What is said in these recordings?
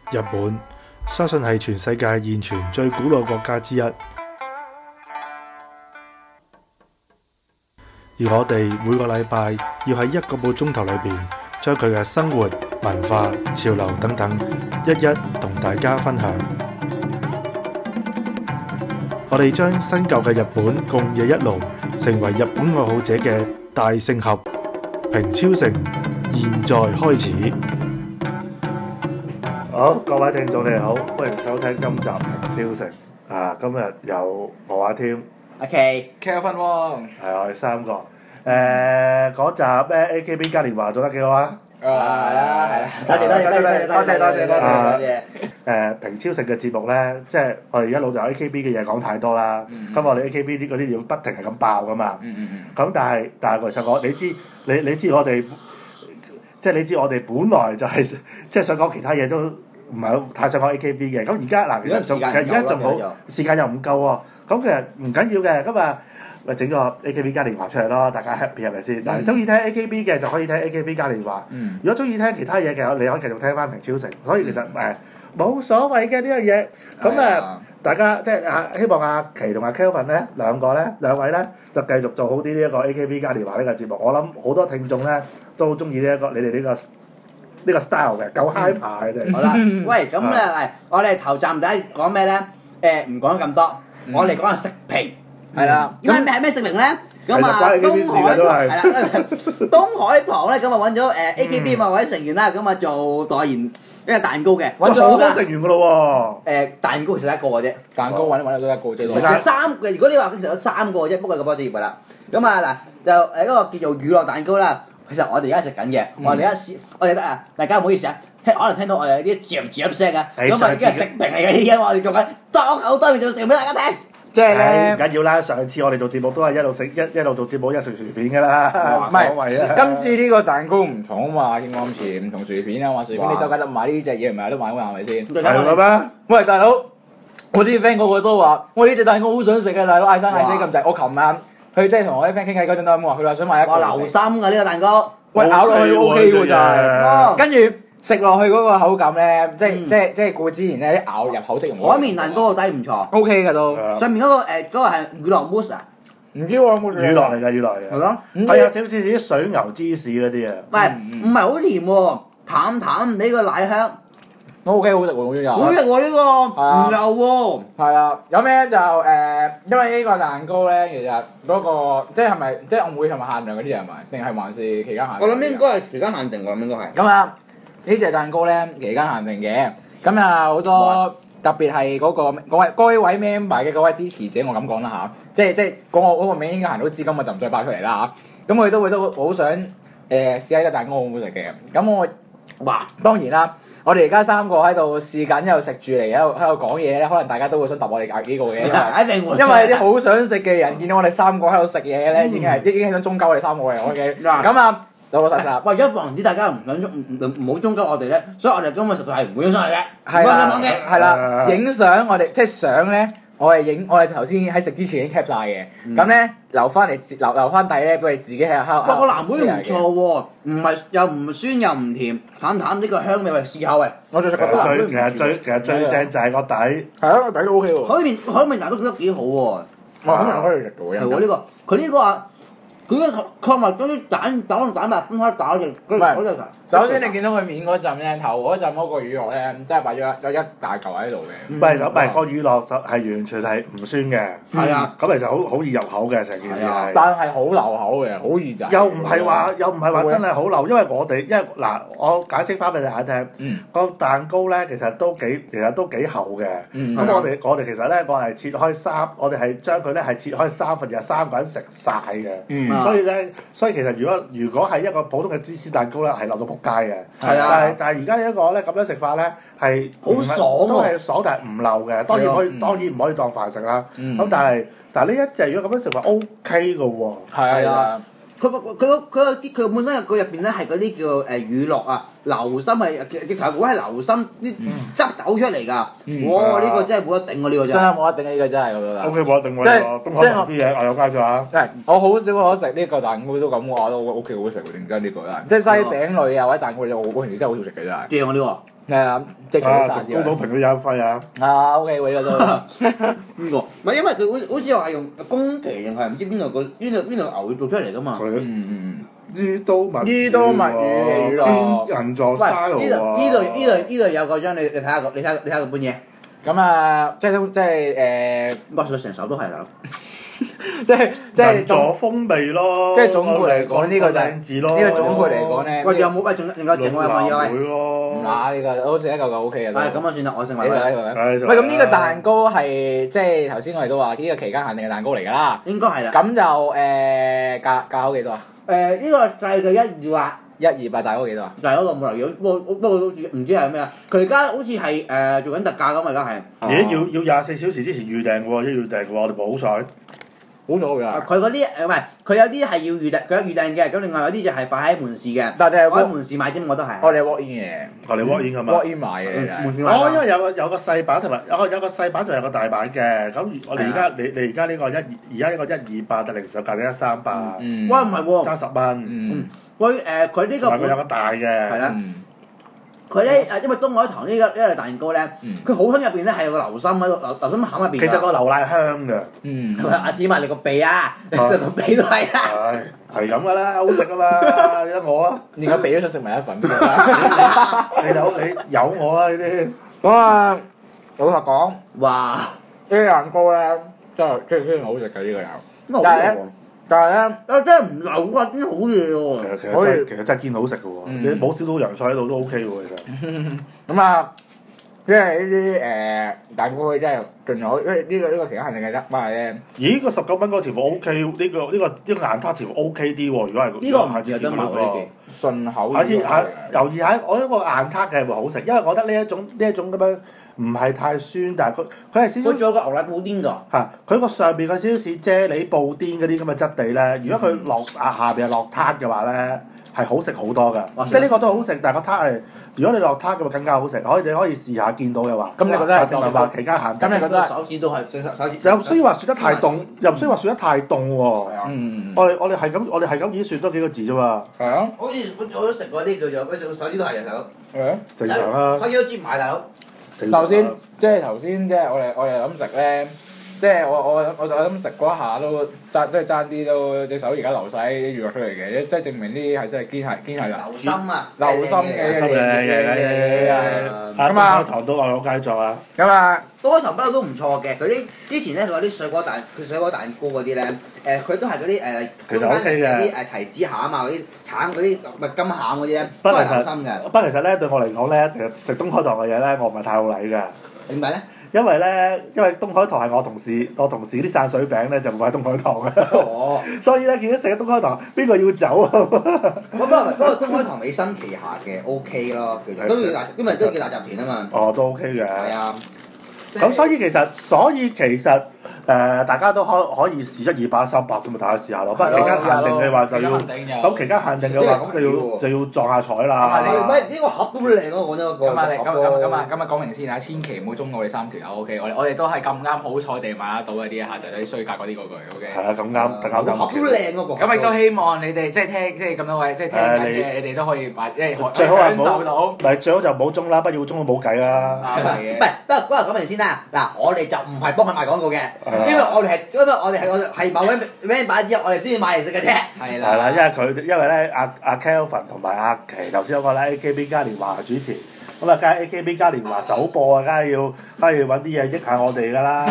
日本相信係全世界現存最古老國家之一，而我哋每個禮拜要喺1個半鐘頭裏邊，將佢嘅生活、文化、潮流等等，一一同大家分享。我哋將新舊嘅日本共冶一爐，成為日本愛好者嘅大聖合。平超城現在開始。好，各位聽眾你好，歡迎收聽今集平超城。今日有我阿添、 阿 K、Kevin 係我哋三個。嗰集咩 AKB 嘉年華做得幾好啊？ 係啦，多謝。 平超城嘅節目咧，即係我哋一路就 AKB 嘅嘢講太多啦。咁我哋 AKB 啲嗰啲要不停係咁爆噶嘛。咁但係其實你知我哋，即係你知我哋本來就係即係想講其他嘢都唔係太想講 AKB 嘅。咁而家嗱，其實而家仲好，時間又唔夠喎。咁其實唔緊要嘅，咁啊咪整個 AKB 嘉年華出嚟咯，大家 happy 係咪先？嗱，中意聽 AKB 嘅就可以聽 AKB 嘉年華。如果中意聽其他嘢嘅，你可以繼續聽翻平超城。所以其實冇所謂嘅呢樣嘢。咁大家即係希望阿琪同阿 Kelvin 咧兩位咧就繼續做好啲呢一個 AKB 嘉年華呢個節目。我諗好多聽眾咧都好中意呢一個你哋呢個 style 嘅，夠 high 牌嘅。 好啦，喂，咁咧我哋頭站第一講咩咧？唔講咁多，我哋講下食評。係啦，咁係咩食評咧？咁啊，東海堂咧，咁啊揾咗AKB 某位成員啦，咁啊做代言一個蛋糕嘅， 揾咗好多成員噶咯喎。 蛋糕其實一個嘅啫， 蛋糕揾咗一個啫。 其實3個，如果你話其實有3個啫，不過咁多職業㗎啦。咁啊嗱，就嗰個叫做乳酪蛋糕啦。其實我哋而家食緊嘅，我哋得啊，大家唔好意思啊，可能聽到我哋啲嚼聲啊，咁啊已經係食評嚟嘅，依家我哋做緊裝口多面做食評俾大家聽。 即係咧，唔緊要啦。上次我哋做節目都係一路食一路做節目，一食薯片㗎啦，冇所謂啊。 今次呢個蛋糕唔同啊嘛，見我今次唔同薯片啊嘛，薯片你周街得買呢隻嘢，唔係都買㗎嘛，係咪先？ 係咁咩？ 喂，大佬，我啲 friend 個個都話，我呢隻蛋糕好想食啊，大佬嗌生嗌死咁滯。我琴晚佢即係同我啲 friend 傾偈嗰陣都咁話，佢話想買一個。 流心㗎呢個蛋糕。 喂，咬落去 OK 喎就係，跟住食落去嗰個口感咧，即係顧之前咧啲咬入口即溶。 海綿蛋糕個底唔錯 ，OK 㗎都。 上面嗰個係乳酪 mousse 啊？ 唔知喎，有冇乳酪嚟㗎，乳酪嚟㗎。 係咯。 係啊，似啲水牛芝士嗰啲啊。 唔係好甜喎，淡淡地個奶香。 OK 好食喎，好中意。 好食喎呢個，唔油喎。 係啊，有咩就因為呢個蛋糕咧，其實嗰個即係咪即係我每係咪限量嗰啲嘢係咪？定係還是期間限定？ 我諗應該係期間限定㗎，應該係。 咁啊，呢隻蛋糕咧期間限定嘅，咁啊好多特別係嗰位 member 嘅嗰位支持者，我咁講啦嚇，即係嗰個名應該行到資金我就唔再爆出嚟啦嚇。咁佢都好想試下呢個蛋糕好唔好食嘅。咁我當然啦。我哋而家3個喺度試緊，又食住嚟喺度講嘢咧，可能大家都會想揼我哋幾個嘅，因為啲好想食嘅人見到我哋3個喺度食嘢咧，已經係想中鳩我哋3個嘅，OK。咁啊，老實實。 喂，而家防止大家唔好中鳩我哋咧，所以我哋今日實在係唔會影相嚟嘅。 係啦，係啦，影相我哋即係相咧。我係頭先喺食之前已經 cap 晒嘅，咁咧留翻底咧，俾佢自己喺度敲。 哇！個藍莓唔錯喎，唔係又唔酸又唔甜，淡淡呢個香味，我哋試下喂。 我最食個藍莓。 其實最正就係個底。 係啊，個底都 OK 喎。 海綿蛋糕做得幾好喎。 海綿可以食到嘅。 係喎呢個，佢呢個啊。佢啲購物嗰啲蛋白分開打嘅， 首先你見到佢面嗰陣咧，頭嗰陣嗰個乳酪咧，真係擺咗一大嚿喺度嘅。 唔係個乳酪係完全係唔酸嘅。 係啊。 咁其實好易入口嘅成件事係。 但係好流口嘅，好易就。 又唔係話真係好流，因為我嗱，我解釋翻俾大家聽。個蛋糕咧其實都幾厚嘅。咁我哋其實咧，我係切開3，我哋係將佢咧係切開3份，就3個人食晒嘅。所以其實如果係一個普通嘅芝士蛋糕咧，係流到仆街嘅。係啊。但係而家呢一個咧咁樣食法咧係好爽喎。 都係爽，但係唔流嘅。當然唔可以當飯食啦。咁但係呢一隻如果咁樣食法 OK 嘅喎。 係啊。 佢本身佢入邊咧係嗰啲叫乳酪啊，流心係嘅頭位係流心啲汁走出嚟㗎。哇！呢個真係冇得頂喎，呢個真係冇得頂啊！呢個真係我覺得。 O K 冇得頂喎，即係啲嘢我有加咗啊。 我好少可食呢個蛋糕都咁，我都 O K 好食喎，認真呢個啦。即係西餅類啊或者蛋糕類，我平時真係好少食嘅真係。 正喎呢個。 係啊，即係除咗啊， 曬之外。 高島平都有一揮啊！ 啊 OK 喎呢個都。 邊個？唔係因為佢好似話係用宮崎定係唔知邊度牛做出嚟㗎嘛。 佢於刀物於刀物語嘅娛樂人座喂， style 呢度有個張，你睇下個，你睇下個本嘢。 咁啊，即係哇！佢成手都係啦。 即係人座風味咯。 即係總括嚟講呢個就係靚字咯。 呢個總括嚟講咧。 喂，有冇喂？仲有整我有冇嘢喂？ 會咯。 嗱呢個好似一嚿嚿 OK 嘅都。 係咁啊，算啦，我姓呢為啦。 個呢個。喂，咁呢個蛋糕係即係頭先我哋都話呢個期間限定嘅蛋糕嚟㗎啦。 應該係啦。 咁就價口幾多啊？ 呢個就係佢128。 128蛋糕幾多啊？ 但係嗰個冇留意，不過好似唔知係咩啊？佢而家好似係做緊特價㗎嘛，而家係。 咦？要24小時之前預訂喎，一要訂嘅話，我哋冇好彩。 好早㗎。 佢嗰啲唔係，佢有啲係要預訂，佢有預訂嘅，咁另外有啲就係擺喺門市嘅。 但係我喺門市買啫，我都係。 我哋 walk in 嘅我哋 walk in 㗎嘛。 ，walk in 買嘅。 門市買哦，因㗎。 為有個細版同埋有個細版，仲有個大版嘅。咁我哋而家你而家呢個而家呢個128嘅零售價嘅138， 嗯。 喂，唔係喎。 加10蚊。 嗯。 佢佢呢個同埋佢有個大嘅。 係啦。 嗯。 佢咧因為東海堂呢個蛋糕咧，佢好香入邊咧係有個流心喺度，流心餡入邊。 其實個牛奶香嘅。 嗯。 係咪阿子埋你個鼻啊？你食個鼻都係啊！ 係咁噶啦，好食啊嘛！你得我啊， 而家俾咗想食埋一份。 你有我啊呢啲。 咁啊，老實講， 哇！ 呢個蛋糕咧真係非常好食嘅呢個有。 但係咧， 但係咧， 啊真係唔流啊，啲好嘢喎！ 其實真係堅好食嘅喎，你冇少到洋菜喺度都 OK 喎，其實。 咁啊，因為呢啲蛋糕真係盡咗，因為呢個時間限定嘅啫，但係咧， 咦？個19蚊嗰條 OK，呢個硬撻條 OK 啲喎，如果係呢個唔係有得賣喎呢件。 順口。 下次留意下，我覺得個硬撻嘅會好食，因為我覺得呢一種咁樣唔係太酸，但係佢係少少佢仲有個牛奶布甸㗎。 嚇，佢個上邊嘅少少似啫喱布甸嗰啲咁嘅質地咧，如果佢下邊係落撻嘅話咧，係好食好多㗎。即係呢個都好食，但係個撻係如果你落撻嘅話更加好食，你可以試下見到嘅話。 咁你覺得係定係話期間限定？ 咁你覺得手指都係手指。 又唔需要話雪得太凍，又唔需要話雪得太凍喎。 嗯。 我哋係咁已經雪多幾個字啫嘛。 係啊。 好似我都食過啲叫做，手指都係手。 係啊。 正常啦。 手指都接埋大佬。 頭先即係我哋咁食咧，即係我咁食嗰下都爭啲都隻手而家流晒啲乳酪出嚟嘅，即係證明呢啲係真係堅係流心啊！ 流心嘅嘅。咁啊，糖都我有介作啊。 咁啊， 東海堂不嬲都唔錯嘅，佢啲之前咧佢嗰啲水果蛋糕嗰啲咧，佢都係嗰啲其實 OK 嘅啲提子餡啊，嗰啲橙嗰啲蜜金餡嗰啲咧， 不過都係流心嘅。 不過其實咧對我嚟講咧，其實食東海堂嘅嘢咧，我唔係太好禮㗎。 點解咧？ 因為東海堂係我同事啲散水餅咧就唔係東海堂嘅， 哦， 所以咧見到食咗東海堂，邊個要走啊？ 不過東海堂美心旗下嘅 OK 咯，叫做都叫因為都叫大集團啊嘛。 哦，都 OK 嘅。 係啊。 咁所以其實大家都可以試128、138咁咪大家試下咯。不過期間限定嘅話就要，咁期間限定嘅話咁就要撞下彩啦。 唔係呢個盒都靚咯，講咗個咁講明先啊！千祈唔好中我哋3條友 OK，我哋都係咁啱好彩地買得到嗰啲下就係啲衰格嗰啲嗰句 OK。 係啊，咁啱， 個盒都靚喎個。 咁亦都希望你哋即係咁多位即係聽緊嘅，你哋都可以買，即係最好係享受到。 唔係最好就唔好中啦，不要中都冇計啦。 唔係，不過講明先啦。嗱，我哋就唔係幫佢賣廣告嘅，因為我哋係某位咩擺之後，我哋先至買嚟食嘅啫。 係啦，因為咧阿 Kelvin 同埋阿琪頭先嗰個咧 AKB 嘉年華主持，咁啊梗係 AKB 嘉年華首播啊，梗係要揾啲嘢益下我哋㗎啦。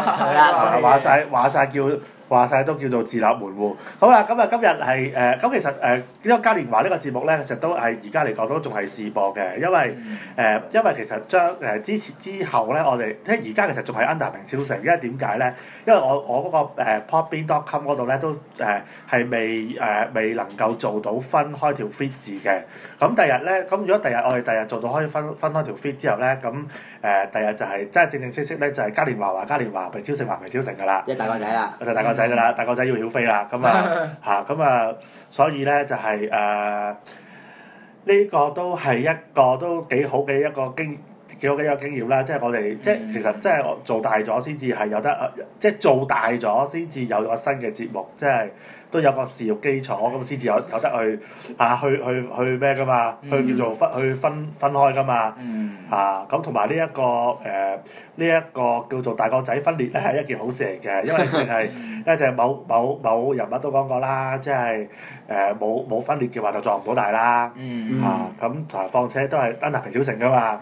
話晒都叫做自立門戶。好啦，咁啊今日係咁其實呢個嘉年華呢個節目咧，其實都係而家嚟講都仲係試播嘅，因為其實將之後咧，我哋即係而家其實仲係 under 明超城，因為點解咧？因為我嗰個popbean.com 嗰度咧都係未能夠做到分開條 feed 字嘅。咁第日咧，咁如果我哋第日做到可以分開條 feed 之後咧，咁第日就係真係正式咧就係嘉年華話嘉年華，明超城話明超城㗎啦。 一大個仔啦。 就大個仔㗎啦，大個仔要曉飛啦，咁所以咧就係呢個都係一個都幾好嘅一個經驗啦，即係我哋即係其實即係做大咗先至係有得，即係做大咗先至有個新嘅節目，即係都有個事業基礎，咁先至有得去咩噶嘛？去叫做分開噶嘛？咁同埋呢一個叫做大個仔分裂咧係一件好事嚟嘅，因為淨係一隻某人物都講過啦，即係冇分裂嘅話就撞唔到大啦。咁同埋況且都係 under 平小城噶嘛。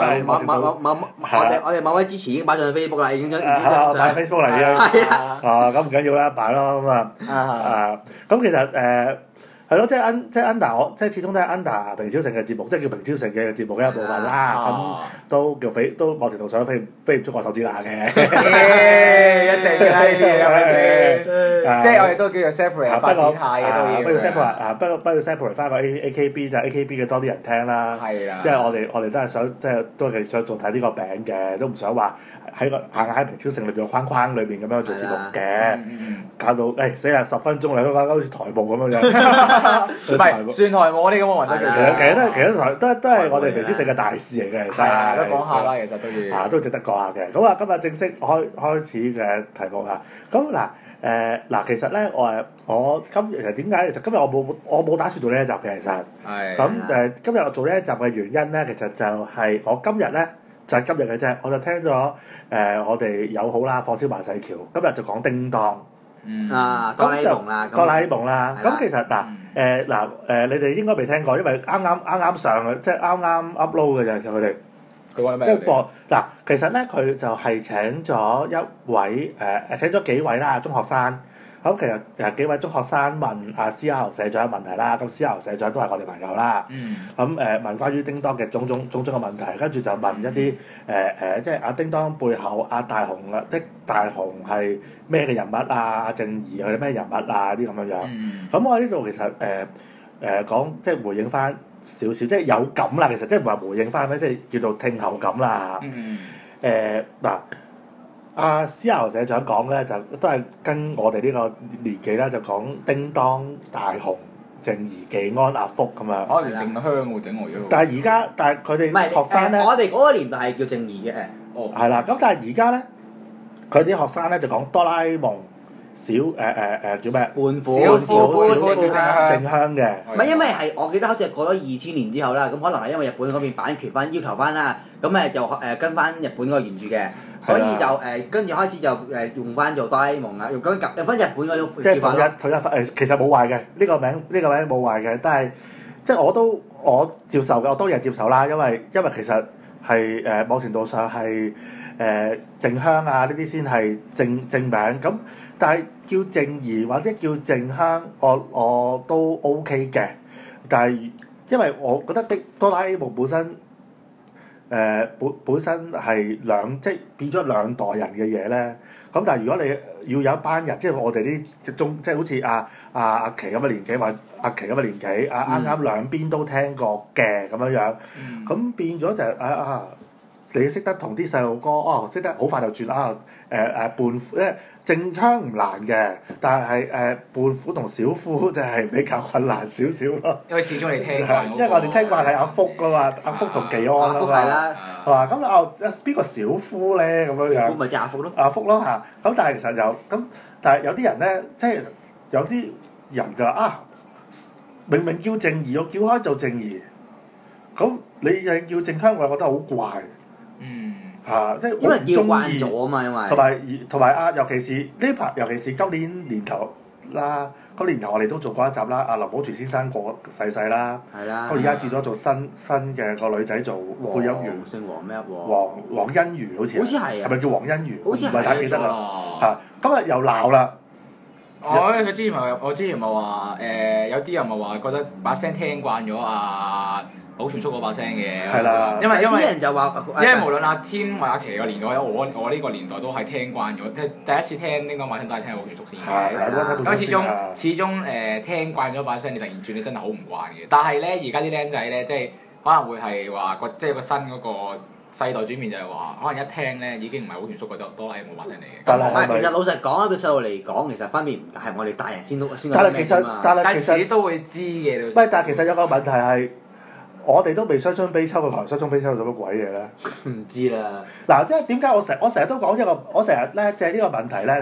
我哋某位支持已經擺上 Facebook 啦，已經擺 Facebook 嚟嘅。咁唔緊要啦，擺咯咁啊。咁其實係咯，即係 under 我，即係始終都係 under 平超城嘅節目，即係叫平超城嘅節目嘅一部分啦。咁都某程度上飛唔出我手指罅嘅。 一定啦，呢啲嘢係咪先？即係我哋都叫做 separate 發展下嘅都要。 不過 separate 翻個 AKB 就 AKB 嘅多啲人聽啦。係啦。因為我哋真係想即係都係想做睇呢個餅嘅，都唔想話喺個硬喺平超城裏邊個框裏邊咁樣做節目嘅，搞到死啦10分鐘嚟都搞好似台務咁樣。 唔係算台務呢咁嘅運動， 其實都係我哋平超城嘅大事嚟嘅，其實都講下啦，其實都要都值得講下嘅。咁啊，今日正式開始嘅題目啦。咁嗱其實咧我其實點解其實今日我冇打算做呢一集嘅其實。咁今日我做呢一集嘅原因咧，其實就係我今日咧就係今日嘅啫，我就聽咗我哋友好啦，火燒馬細橋，今日就講叮當。 哆啦 A 夢啦， 哆啦 A 夢啦。咁其實你哋應該未聽過，因為啱啱上嘅，即係啱啱 upload 嘅就係佢哋。 佢講咩？ 即係播嗱，其實咧佢就係請咗一位請咗幾位啦中學生。咁其實幾位中學生問阿 CR 社長問題啦，咁 CR 社長都係我哋朋友啦。咁問關於叮當嘅種種嘅問題，跟住就問一啲即係阿叮當背後阿大雄係咩嘅人物啊？阿靜怡係咩人物啊？啲咁樣樣。咁我喺呢度其實講即係回應翻少少，即係有感啦。其實即係唔係回應翻咩，即係叫做聽後感啦。嗱。阿 CR 社長講咧，就都係跟我哋呢個年紀啦，就講叮當、大雄、靜怡、技安、阿福咁樣。 可能靜香喎，整我而家。 但係佢哋學生咧， 我哋嗰個年代係叫靜怡嘅。 係啦，咁但係而家咧，佢啲學生咧就講哆啦 A 夢。叫咩？胖虎、靜香嘅。 唔係因為係我記得好似係過咗2000年之後啦，咁可能係因為日本嗰邊版權要求翻啦，咁就跟翻日本嗰個原著嘅，所以就跟住開始就用翻做哆啦 A 夢啦，用翻日本嗰種即係統一其實冇壞嘅，呢個名冇壞嘅，但係即係我接受嘅，我當然係接受啦，因為其實係某程度上係靜香啊呢啲先係正名咁。但係叫靜怡或者叫靜香，我都 OK 嘅。但係因為我覺得哆啦 A 夢本身本身係即係變咗兩代人嘅嘢咧。咁但係如果你要有一班人，即係我哋啲即係好似阿琪咁嘅年紀，或阿琪咁嘅年紀，啱啱兩邊都聽過嘅咁樣樣，咁變咗就係你識得同啲細路哥識得好快就轉胖虎咧。靜香唔難嘅，但係胖虎同小夫就係比較困難少少咯。 因為始終你聽慣， 因為我哋聽慣係阿福噶嘛，阿福同技安啊嘛，係嘛？咁邊個小夫咧咁樣樣？ 小夫咪即係阿福咯。 阿福咯嚇，咁但係其實但係有啲人咧，即係有啲人就話明明叫靜怡，我叫開做靜怡，咁你又叫靜香，我覺得好怪。即係因為叫慣咗啊嘛，因為同埋尤其是呢排，尤其是今年年頭啦，今年年頭我哋都做過一集啦。阿林保全先生逝世啦，咁而家轉咗做新嘅個女仔做配音員， 姓黃咩？ 黃欣如好似係， 係咪叫黃欣如？ 好似係， 唔係太記得啦。今日又鬧啦。 我之前咪話有啲人咪話覺得把聲聽慣咗保全叔嗰把聲嘅，因為啲人就話， 因為無論阿天或阿琪個年代，我呢個年代都係聽慣咗，即係第一次聽應該把聲都係聽保全叔先嘅。咁始終聽慣咗把聲，你突然轉你真係好唔慣嘅。但係咧，而家啲僆仔咧，即係可能會係話即係個新嗰個世代轉變就係話，可能一聽咧已經唔係保全叔嗰啲哆啦 A 夢把聲嚟嘅。 但係其實老實講，對細路嚟講，其實分別唔大，係我哋大人先都但係其實都會知嘅。 唔係，但係其實有個問題係。我哋都未傷春悲秋，佢傷春悲秋做乜鬼嘢咧？ 唔知啦。 嗱，因為點解我成日都講我成日咧借呢個問題咧，其實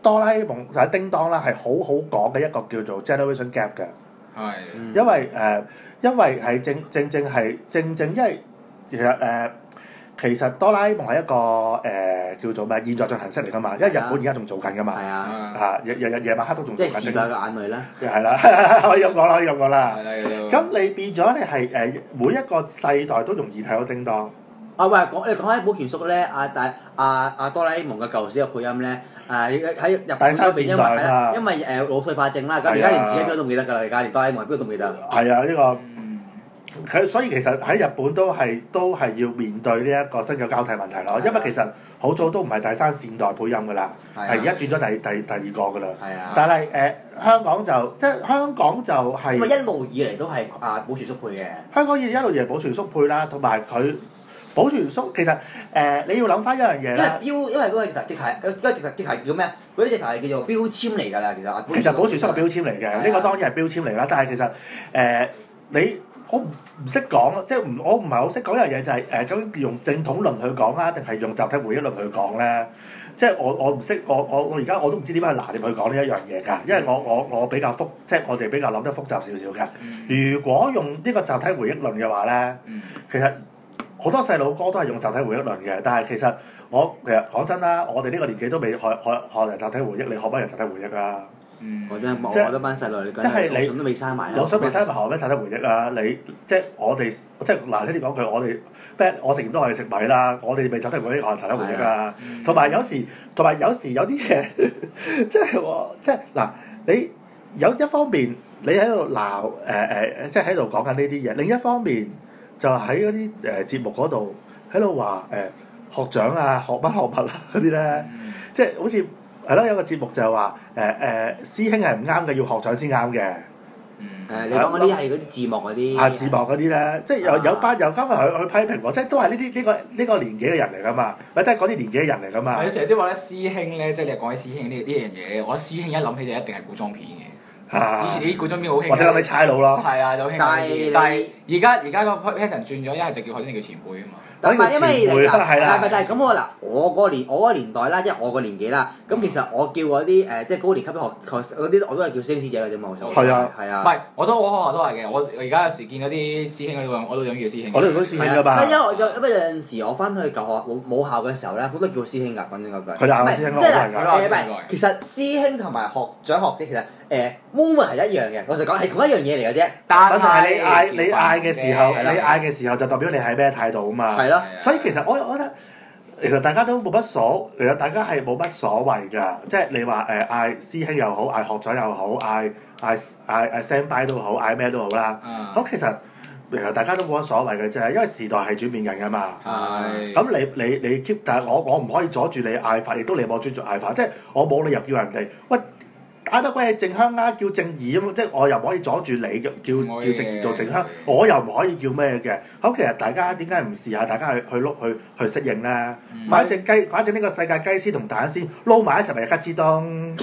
哆啦 A 夢或者叮當啦係好好講嘅一個叫做 generation gap 嘅。 係。 因為係正因為其實哆啦 A 夢係一個叫做咩現在進行式嚟㗎嘛，因為日本而家仲做緊㗎嘛。 係啊。 嚇日夜晚黑都仲做緊。 即係時代嘅眼淚啦。 係啦，可以咁講啦，可以咁講啦。 係啦。 咁你變咗你係每一個世代都容易睇到叮當。 喂，你講起寶泉叔咧，哆啦 A 夢嘅舊時嘅配音咧，喺日本嗰邊因為腦退化症啦，咁而家連自己邊都唔記得㗎啦，而家連哆啦 A 夢邊都唔記得。 係啊，呢個。所以其實喺日本都係要面對呢一個新嘅交替問題咯，因為其實好早都唔係第三線代配音㗎啦，係而家轉咗第二個㗎啦。 係啊。 但係香港就係。 因為一路以嚟都係寶泉叔配嘅。 香港一路以嚟寶泉叔配啦，同埋佢寶泉叔其實你要諗翻一樣嘢啦。 因為嗰個直頭叫咩？嗰啲直頭係叫做標籤嚟㗎啦，其實寶泉叔係標籤嚟嘅，呢個當然係標籤嚟啦。但係其實你好唔識講，即係我唔係好識講一樣嘢，就係究竟用正統論去講啊，定係用集體回憶論去講咧？即係我唔識，我而家我都唔知點樣去拿捏去講呢一樣嘢㗎，因為我比較即係我哋比較諗得複雜少少嘅。如果用呢個集體回憶論嘅話咧，其實好多細路哥都係用集體回憶論嘅，但係其實講真啦，我哋呢個年紀都未學人集體回憶，你學乜人集體回憶啊？ 我真係望我嗰班細路，你腦囟都未生埋啦。 腦囟未生埋，學咩集體回憶啊？你即係我哋即係難聽啲講句，我食完都係食米啦，我哋未集體回憶，學集體回憶啊！同埋有時有啲嘢，即係嗱，你有一方面你喺度鬧即係喺度講緊呢啲嘢，另一方面就喺嗰啲節目嗰度喺度話學長啊，學乜啊嗰啲咧，即係好似。係咯，有個節目就係話師兄係唔啱嘅，要學長先啱嘅。 你講嗰啲係嗰啲字幕嗰啲。 字幕嗰啲咧，即係有班又今日去批評喎，即係都係呢個年紀嘅人嚟㗎嘛，或者係嗰啲年紀嘅人嚟㗎嘛。 係成日都話咧，師兄咧，即係你講起師兄呢樣嘢，我覺得師兄一諗起就一定係古裝片嘅。以前啲古裝片好興。或者諗起差佬咯。 係啊，就興。但係而家個 pattern 轉咗，一係就叫學長，叫前輩啊嘛。 唔係因為但係咁我我嗰年代啦，即係我個年紀啦，咁其實我叫嗰啲即係高年級嗰啲，我都係叫師兄師姐嘅啫嘛，冇錯。 係啊。 唔係，我學校都係嘅，我而家有時見嗰啲師兄嗰啲，我都想叫師兄。 我都叫師兄㗎嘛。 因為有陣時我翻去舊學母校嘅時候咧，好多叫師兄㗎，講真嗰句。 佢哋嗌我師兄咯。 即係唔係，其實師兄同埋學長學姐其實moment 係一樣嘅，老實講係同一樣嘢嚟嘅啫。 但係你嗌嘅時候就代表你係咩態度啊嘛。 係咯。 所以其實我覺得其實大家都冇乜其實大家係冇乜所謂㗎，即係你話嗌師兄又好，嗌學長又好，嗌 Senpai 都好，嗌咩都好啦。咁其實大家都冇乜所謂嘅啫，因為時代係轉變緊㗎嘛。咁你 keep， 但係我唔可以阻住你嗌法，亦都你冇尊重嗌法，即係我冇理由叫人哋喂。嗌乜鬼嘢靜香啊？叫靜怡咁，即係我又唔可以阻住你叫靜怡做靜香，我又唔可以叫咩嘅。咁其實大家點解唔試下？大家去適應咧。反正呢個世界雞絲同蛋絲撈埋一齊咪吉之東。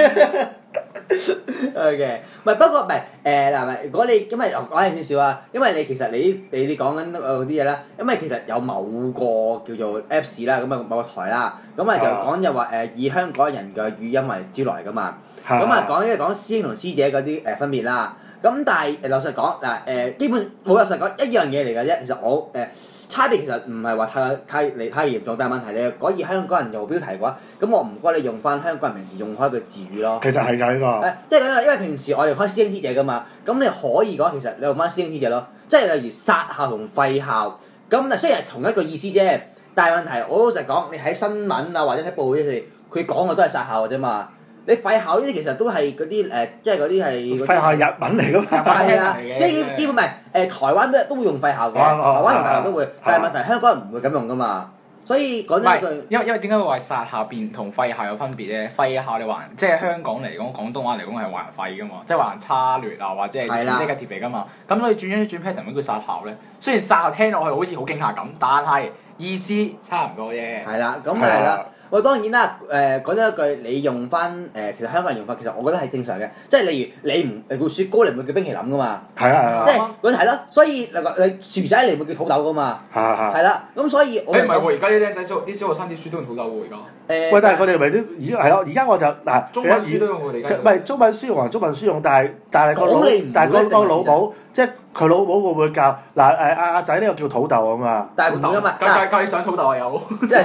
OK，不過唔係嗱，如果你因為講緊少少啊，因為其實你講緊嗰啲嘢啦，因為其實有某個叫做 Apps 啦，咁啊某個台啦，咁就講就話以香港人嘅語音為招來㗎嘛。咁講師兄同師姐嗰啲分別啦，咁但係老實講嗱基本冇老實講一樣嘢嚟㗎啫。其實我差別其實唔係話太嚴重，但係問題你講以香港人做標題嘅話，咁我唔該你用翻香港人平時用開嘅字語咯。 其實係㗎呢個。 即係因為平時我哋開師兄師姐㗎嘛，咁你可以講其實你用翻師兄師姐咯，即係例如殺校同廢校，咁雖然係同一個意思啫，但係問題我老實講，你喺新聞啊或者睇報紙佢講嘅都係殺校嘅啫嘛。你廢校呢啲其實都係嗰啲即係嗰啲係。廢校係日文嚟㗎嘛。 係啊，即係基本唔係台灣都會用廢校嘅，台灣同大陸都會，但係問題香港人唔會咁用㗎嘛。所以講真一句。因為點解會話殺校變同廢校有分別咧？廢校你話即係香港嚟講，廣東話嚟講係話人廢㗎嘛，即係話人差劣啊，或者係呢個貼嚟㗎嘛。咁所以轉 pattern 點叫殺校咧？雖然殺校聽落去好似好驚嚇咁，但係意思差唔多啫。 係啦，咁係啦。 我當然啦，講咗一句，你用翻其實香港人用法，其實我覺得係正常嘅。即係例如你唔叫雪糕，你唔會叫冰淇淋噶嘛。 係啊即係嗰係咯，所以你薯仔你唔會叫土豆噶嘛。係啦，咁所以唔係喎，而家啲僆仔啲小學生啲書都用土豆喎而家。 喂，但係佢哋咪都而家係咯，而家我就嗱， 中文書都用佢哋而家。 唔係中文書用還中文書用，但係個老母即係佢老母會唔會教嗱阿仔呢個叫土豆啊嘛？ 但係唔會啊嘛。 教你上土豆啊有。 即係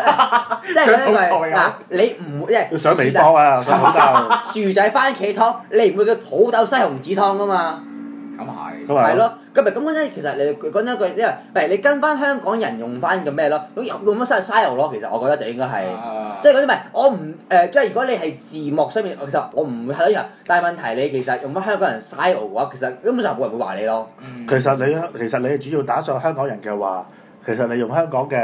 嗱，你唔會要上微博啊，上土豆。 薯仔番茄湯，你唔會叫土豆西紅柿湯噶嘛？ 咁係。 係咯，咁嗰陣其實你講咗一句，因為譬如你跟翻香港人用翻嘅咩咯，咁用乜 style 咯，其實我覺得就應該係，即係嗰啲咪我唔即係如果你係字幕上面，其實我唔會睇得入，但係問題你其實用翻香港人 style 嘅話，其實根本上冇人會話你咯。 其實你主要打上香港人嘅話，其實你用香港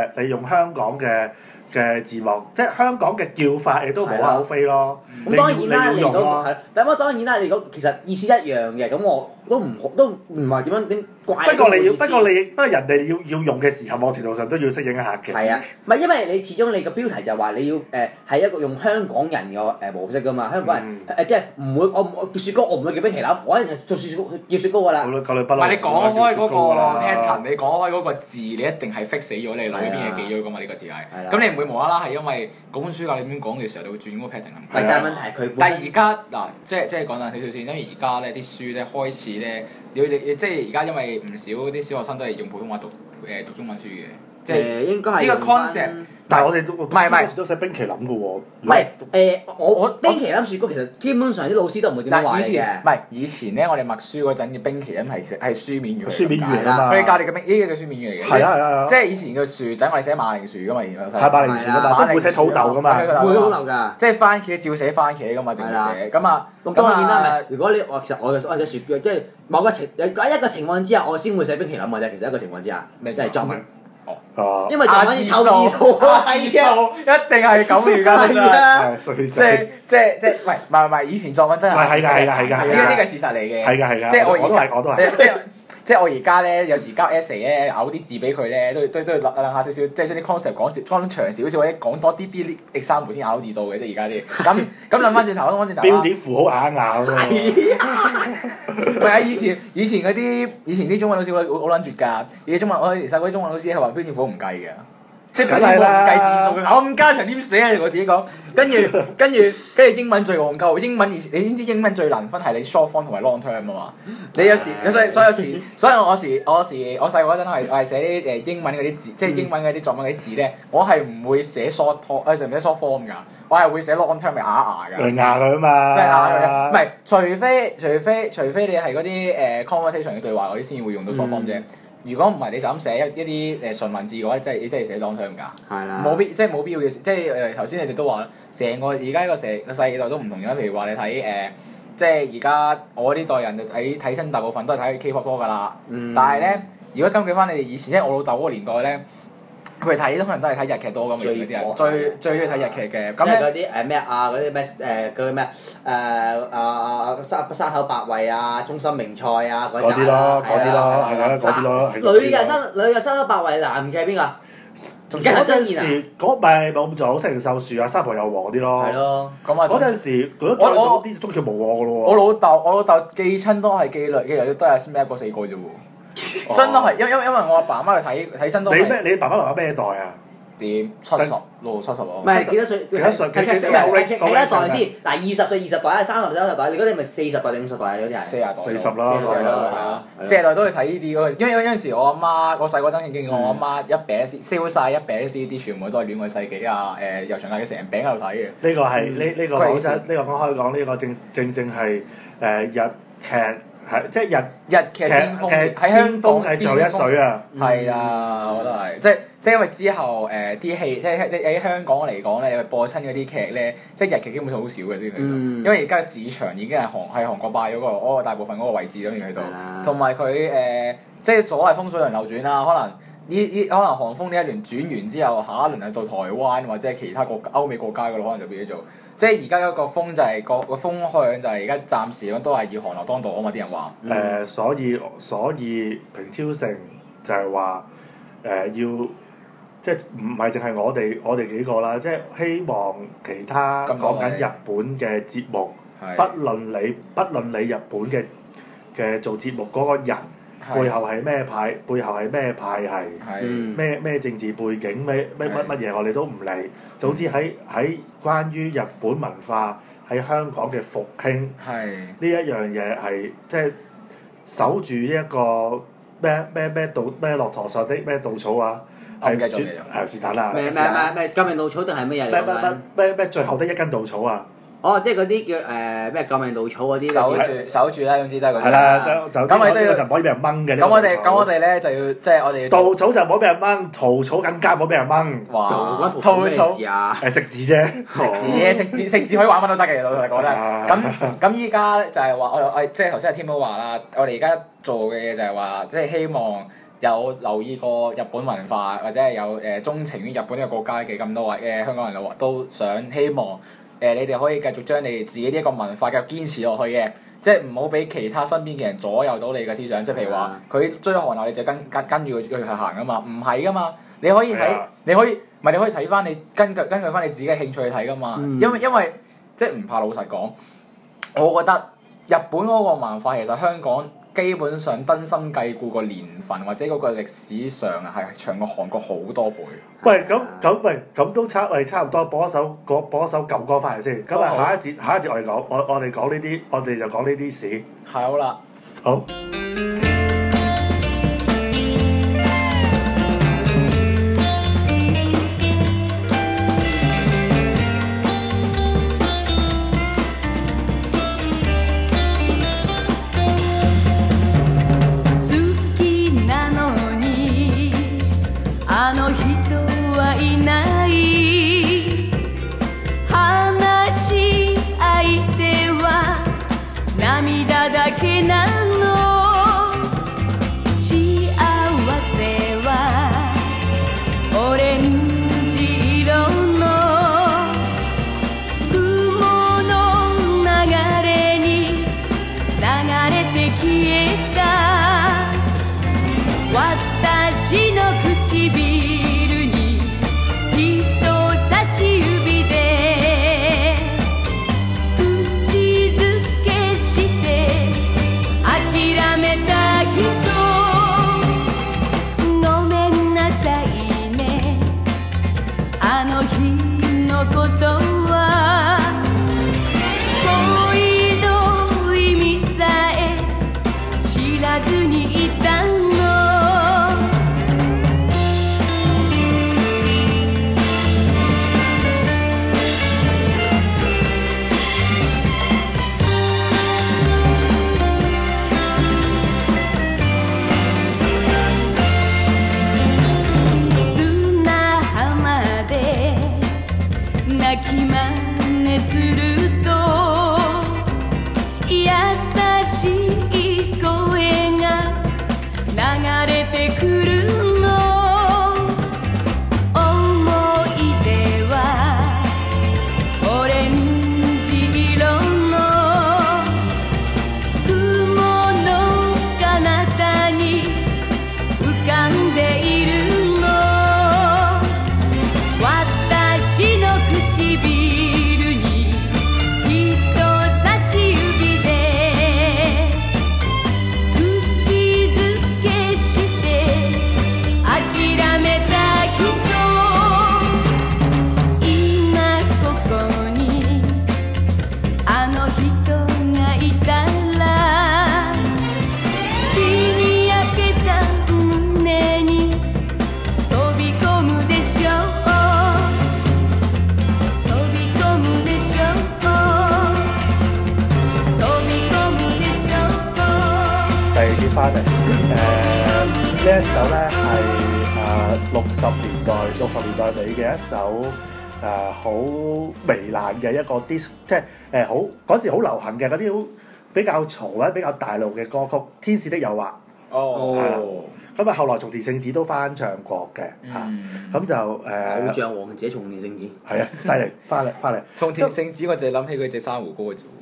嘅字幕，即係香港嘅叫法，亦都無可厚非咯。 咁當然啦，你係，但係當然啦，你其實意思一樣嘅，咁我都唔係點怪。不過人哋要用嘅時候，某程度上都要適應一下嘅。 係啊，唔係因為你始終你個標題就話你要係一個用香港人嘅模式㗎嘛，香港人即係唔會我叫雪糕，我唔會叫冰淇淋，我一定係做叫雪糕㗎啦。 唔係你講開嗰個 pattern，你講開嗰個字，你一定係 fix 死咗你裏邊嘅記咗㗎嘛？呢個字係。咁你唔會無啦啦係因為嗰本書教你點講嘅時候，你會轉嗰個 pattern 咁。 但係問題佢。 但係而家嗱，即係講下少少先，因為而家咧啲書咧開始咧，你即係而家因為唔少啲小學生都係用普通話讀中文書嘅，即係應該係呢個 concept。 但係我哋都寫冰淇淋嘅喎。 唔係我冰淇淋雪糕其實基本上啲老師都唔會點樣話嘅。 唔係以前咧，我哋默書嗰陣嘅冰淇淋係書面語。 書面語啊嘛。 佢哋教你嘅呢個叫書面語嚟嘅。 係啊。即係以前嘅薯仔，我哋寫馬鈴薯㗎嘛，而家係馬鈴薯㗎嘛，都會寫土豆㗎嘛。 會土豆㗎。 即係番茄照寫番茄㗎嘛，定係寫咁啊？ 咁當然啦，如果你其實我嘅雪糕即係某個一個情況之下，我先會寫冰淇淋嘅啫。其實一個情況之下，即係作文。因為作文要湊字數啊， 一定係咁而家真係，即係喂，唔係，以前作文真係係㗎， 呢個係事實嚟嘅， 係㗎， 即係我都係， 即係我而家咧，有時交 essay 咧，嘔啲字俾佢咧，都要諗下少少，即係將啲 concept 講長少少，或者講多啲 example 先咬字數嘅啫。而家啲咁諗翻轉頭， 標點符號咬一咬咯。 唔係啊！以前啲中文老師好撚絕㗎。而家中文我細個啲中文老師係話標點符號唔計嘅，即係標點符號唔計字數嘅。咁加長點寫啊？我自己講。跟住英文最戇鳩。英文你知唔知英文最難分係你 short form 同埋 long term 啊嘛？你有時所以我細個嗰陣我係寫啲英文嗰啲字，即係英文嗰啲作文嗰啲字咧，我係唔會寫 short form 㗎，我係會寫 long term 咪牙㗎。 牙佢啊嘛。 即係牙佢。唔係，除非你係嗰啲conversation 嘅對話嗰啲先會用到 short form 啫。如果唔係，你就咁寫一啲純文字嘅話，你真係寫 long term 㗎。係啦。冇必要嘅，即係頭先你哋都話，成個而家個世代都唔同咗。譬如話你睇即係而家我呢代人就睇親大部分都係睇 K-pop 多㗎啦。但係咧，如果根據翻你哋以前，即係我老豆嗰個年代咧。佢哋睇可能都係睇日劇多咁，以前嗰啲人最中意睇日劇嘅。咁嗰啲咩啊，嗰啲咩嗰啲咩山口百惠啊，中心名菜啊嗰啲咯，係嗰啲咯。 女嘅山口百惠，男嘅係邊個？ 嗰陣時嗰咪冇咁早，西田秀樹啊，三浦友和嗰啲咯。 係咯。 咁啊， 嗰陣時嗰啲中橋無我㗎咯喎。 我老豆記親都係記嚟都係 SMAP 嗰4個啫喎。真係，因為我阿爸阿媽去睇親都係。 你爸爸媽媽咩代啊？ 點70咯，70咯。 唔係幾多歲？ 幾多歲？ 幾多代先？嗱，20歲、20代啊，30代、30代，你嗰啲咪40代定50代啊？嗰啲係。 40啦。 40代都去睇呢啲嗰，因為有陣時我阿媽，我細個陣見我阿媽一餅燒曬一餅 CD， 全部都係戀愛世紀啊！悠長假期成餅喺度睇嘅。 呢個係呢個講真，呢個講開講呢個正係日劇。係，即係日劇巔峰喺香港係最後一水啊！ 係啊，我覺得係，即係因為之後啲戲，即係喺香港嚟講咧，播親嗰啲劇咧，即係日劇基本上好少嘅啲，因為而家嘅市場已經係韓國霸咗嗰個大部分嗰個位置咯，而喺度，同埋佢即係所謂風水輪流轉啦，可能韓風呢一輪轉完之後，下一輪係到台灣或者係其他歐美國家嘅咯，可能就變咗做。即係而家一個風就係個風向就係而家暫時咁都係以韓流當道啊嘛！啲人話所以平挑成就係話即即係唔係淨係我哋幾個啦，即係希望其他講緊日本嘅節目，不論你日本嘅做節目嗰個人背後係咩派，背後係咩派系，咩政治背景，乜嘢我哋都唔理。總之喺關於日本文化喺香港嘅復興呢一樣嘢係即係守住呢一個咩駱駝上的咩稻草啊！係是但啦。 咩救命稻草定係咩嘢？ 咩最後的一根稻草啊！ 哦，即係嗰啲叫咩救命稻草嗰啲。 守住啦，總之都係嗰啲。 係啦，咁我哋就唔可以俾人掹嘅。 咁我哋咧就要即係我哋。 稻草就唔好俾人掹，桃草更加唔好俾人掹。 哇！桃草食字啫。 食字可以玩乜都得嘅，老實講得。咁依家就係話我即係頭先阿 Tim 話啦，我哋而家做嘅嘢就係話即係希望。有留意過日本文化，或者係有鍾情於日本呢個國家嘅咁多位香港人都希望你哋可以繼續將你哋自己呢一個文化繼續堅持落去嘅，即係唔好俾其他身邊嘅人左右到你嘅思想。即係譬如話佢追韓流，你就跟住佢去行噶嘛？唔係噶嘛，你可以睇翻你根據翻你自己嘅興趣去睇噶嘛。因為即係唔怕老實講，我覺得日本嗰個文化其實香港。基本上根深蒂固個年份或者嗰個歷史上係長過韓國好多倍。 喂，咁都差唔多，播一首舊歌翻嚟先。咁啊，下一節我哋講呢啲，我哋就講呢啲事。 好啦。 好。翻嚟呢一首咧係60年代尾嘅一首好糜爛嘅一個 disc， 即係好嗰時好流行嘅嗰啲好比較嘈或者比較大陸嘅歌曲《天使的誘惑》。係啦。咁啊，後來松田聖子都翻唱過嘅嚇，咁就偶像王者松田聖子。 係啊，犀利！翻嚟。 松田聖子我淨係諗起佢隻珊瑚歌嘅啫。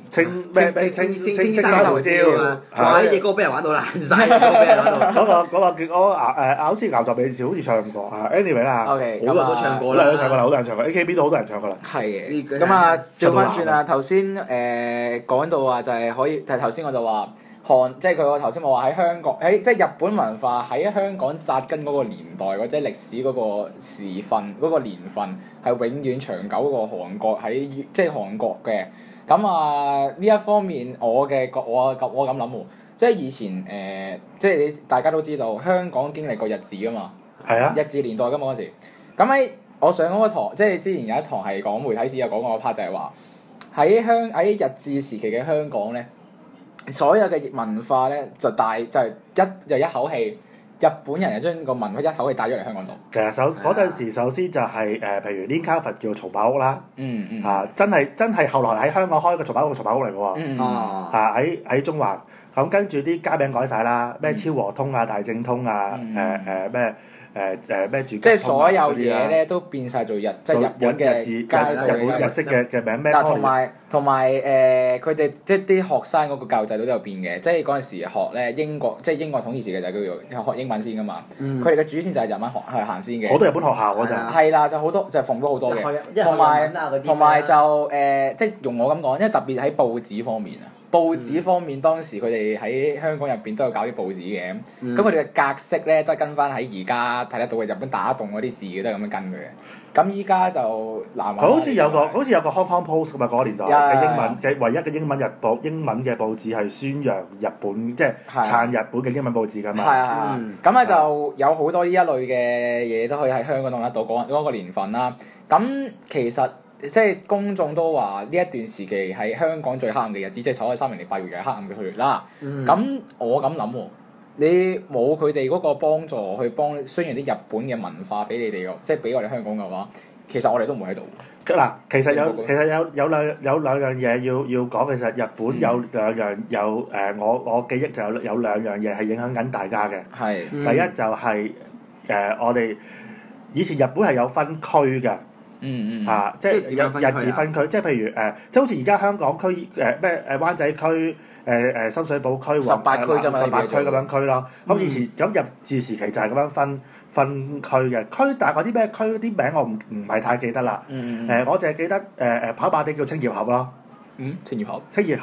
青山胡椒， 哇！呢隻歌俾人玩到爛晒，呢隻歌俾人玩到。 嗰個叫好似牛雜美事好似唱過啊 anyway 啦，好 OK， 多人都唱過多人都唱過啦，好多人唱過 AKB 都好多人唱過啦。 係嘅。 嘅咁啊，調翻轉啦，頭先講到話就係可以，但係頭先我就話即係佢我頭先我話喺香港即係日本文化喺香港扎根嗰個年代或者歷史嗰個時分嗰個年份係永遠長久過韓國即係韓國嘅。咁啊呢一方面我咁諗喎，即係以前即係大家都知道香港經歷過日治㗎嘛， 係啊， 日治年代㗎嘛嗰時。咁喺我上嗰個堂，即係之前有一堂係講媒體史有講過個 part 就係話喺日治時期嘅香港咧，所有嘅文化咧就係一口氣。日本人就將個文化一口氣帶咗嚟香港度。 其實嗰陣時首先就係譬如 Link Carver 叫曹伯屋啦，真係後來喺香港開個曹伯屋嚟嘅喎，喺中環，咁跟住啲街名改晒啦，咩超和通啊、大正通啊，咩住， 即係所有嘢咧都變晒做日本嘅日式嘅名咩？ 同埋佢哋即係啲學生嗰個教育制度都有變嘅，即係嗰陣時學咧英國統治時嘅就叫做學英文先噶嘛，佢哋嘅主線就係日文學行先嘅。 好多日本學校嗰陣。 係啦，就好多就縫咗好多嘅，同埋就即係用我咁講，因為特別喺報紙方面啊。報紙方面，當時佢哋喺香港入邊都有搞啲報紙嘅，咁佢哋嘅格式咧都係跟翻喺而家睇得到嘅日本打洞嗰啲字嘅，都係咁樣跟佢嘅。咁依家就難玩。 佢好似有個 Hong Kong Post 咁啊，嗰個年代嘅英文嘅唯一嘅英文嘅報紙係宣揚日本，即係撐日本嘅英文報紙㗎嘛。 咁咧就有好多呢一類嘅嘢都可以喺香港用得到嗰個年份啦。咁其實即係公眾都話呢一段時期係香港最黑暗嘅日子，即係所謂3年8月嘅黑暗嘅歲月啦。咁我咁諗喎，你冇佢哋嗰個幫助去宣揚啲日本嘅文化俾你哋，即係俾我哋香港嘅話，其實我哋都唔會喺度。 嗱，其實有兩樣嘢要講，其實日本有兩樣我記憶就有兩樣嘢係影響緊大家嘅。第一就係我哋以前日本係有分區嘅。即係日治分區，即係譬如即係好似而家香港區咩灣仔區深水埗區 18區啫嘛 ，18區咁樣區咯。咁以前日治時期就係咁樣分區嘅區，但係嗰啲咩區啲名我唔係太記得啦。我淨係記得跑馬地叫青葉峽咯。 青葉峽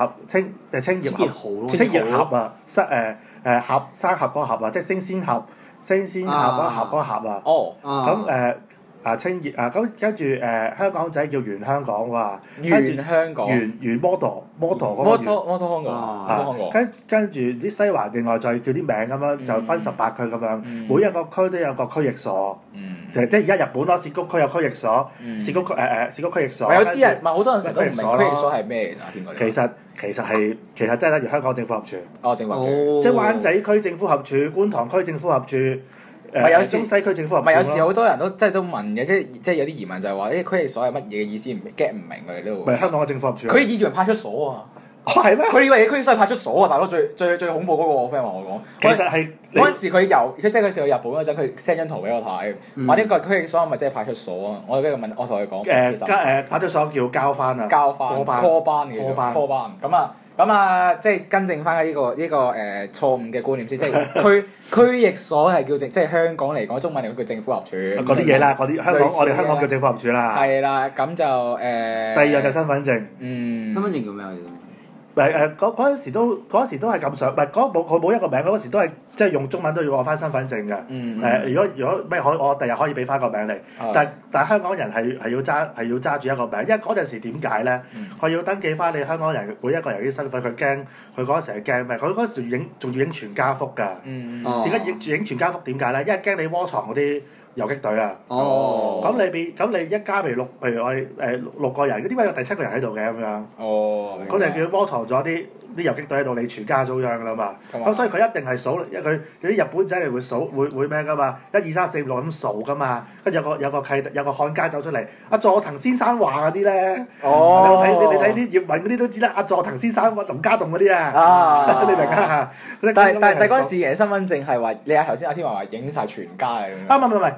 啊，生峽嗰個峽啊，即係星仙峽嗰個峽嗰個峽啊。咁青葉咁跟住香港仔叫原香港喎， 原香港原摩托嗰個原，跟住啲西環另外再叫啲名咁樣，就分18區咁樣，每一個區都有個區域所，即係而家日本咯，涉谷區有區域所，涉谷區域所。 有啲人好多人成日都唔明區域所係咩嚟㗎？ 其實真係例如香港政府合署， 政府合署， 即係灣仔區政府合署、觀塘區政府合署。中西區政府合署咯。 有時好多人都問嘅，即係有啲疑問就係話呢區域所係乜嘢嘅意思？get 唔明佢哋都。 咪香港嘅政府合署。 佢以為派出所啊！ 係咩？ 佢以為區域所係派出所啊！大佬最恐怖嗰個我 friend 話我講。 其實係嗰陣時佢即係嗰時去日本嗰陣，佢 send 張圖俾我睇，話呢個區域所係咪即係派出所啊？我跟住問，我同佢講，其實派出所叫交翻啊。 call 班嘅叫 call 班咁啊，即係更正翻呢個錯誤嘅觀念先，即係區域所係叫即係香港嚟講，中文嚟講叫政府合署。 嗰啲嘢啦，我哋香港叫政府合署啦。 係啦，咁就第二樣就身份證。 身份證叫咩？ 嗰陣時都係咁上，唔係佢冇一個名，嗰陣時都係即係用中文都要攞翻身份證嘅。如果咩我第日可以俾翻個名你，但係香港人係要揸住一個名，因為嗰陣時點解咧？佢要登記翻你香港人每一個人啲身份，佢驚佢嗰陣時係驚咩？佢嗰陣時仲要影全家福㗎。點解影全家福？點解咧？因為驚你窩藏嗰啲遊擊隊啊！咁你一家譬如我哋6個人，點解有第7個人喺度嘅咁樣？咁你叫窩藏咗啲遊擊隊喺度，你全家遭殃㗎啦嘛。咁所以佢一定係數，因為佢啲日本仔嚟會數會咩㗎嘛？1、2、3、4、5、6咁數㗎嘛。跟住有個漢奸走出嚟，阿佐藤先生話嗰啲咧，你睇啲葉問嗰啲都知啦。阿佐藤先生話林家棟嗰啲啊，你明啊？ 但係嗰陣時嘅身份證係話，你頭先阿天華話影晒全家嘅。 唔係，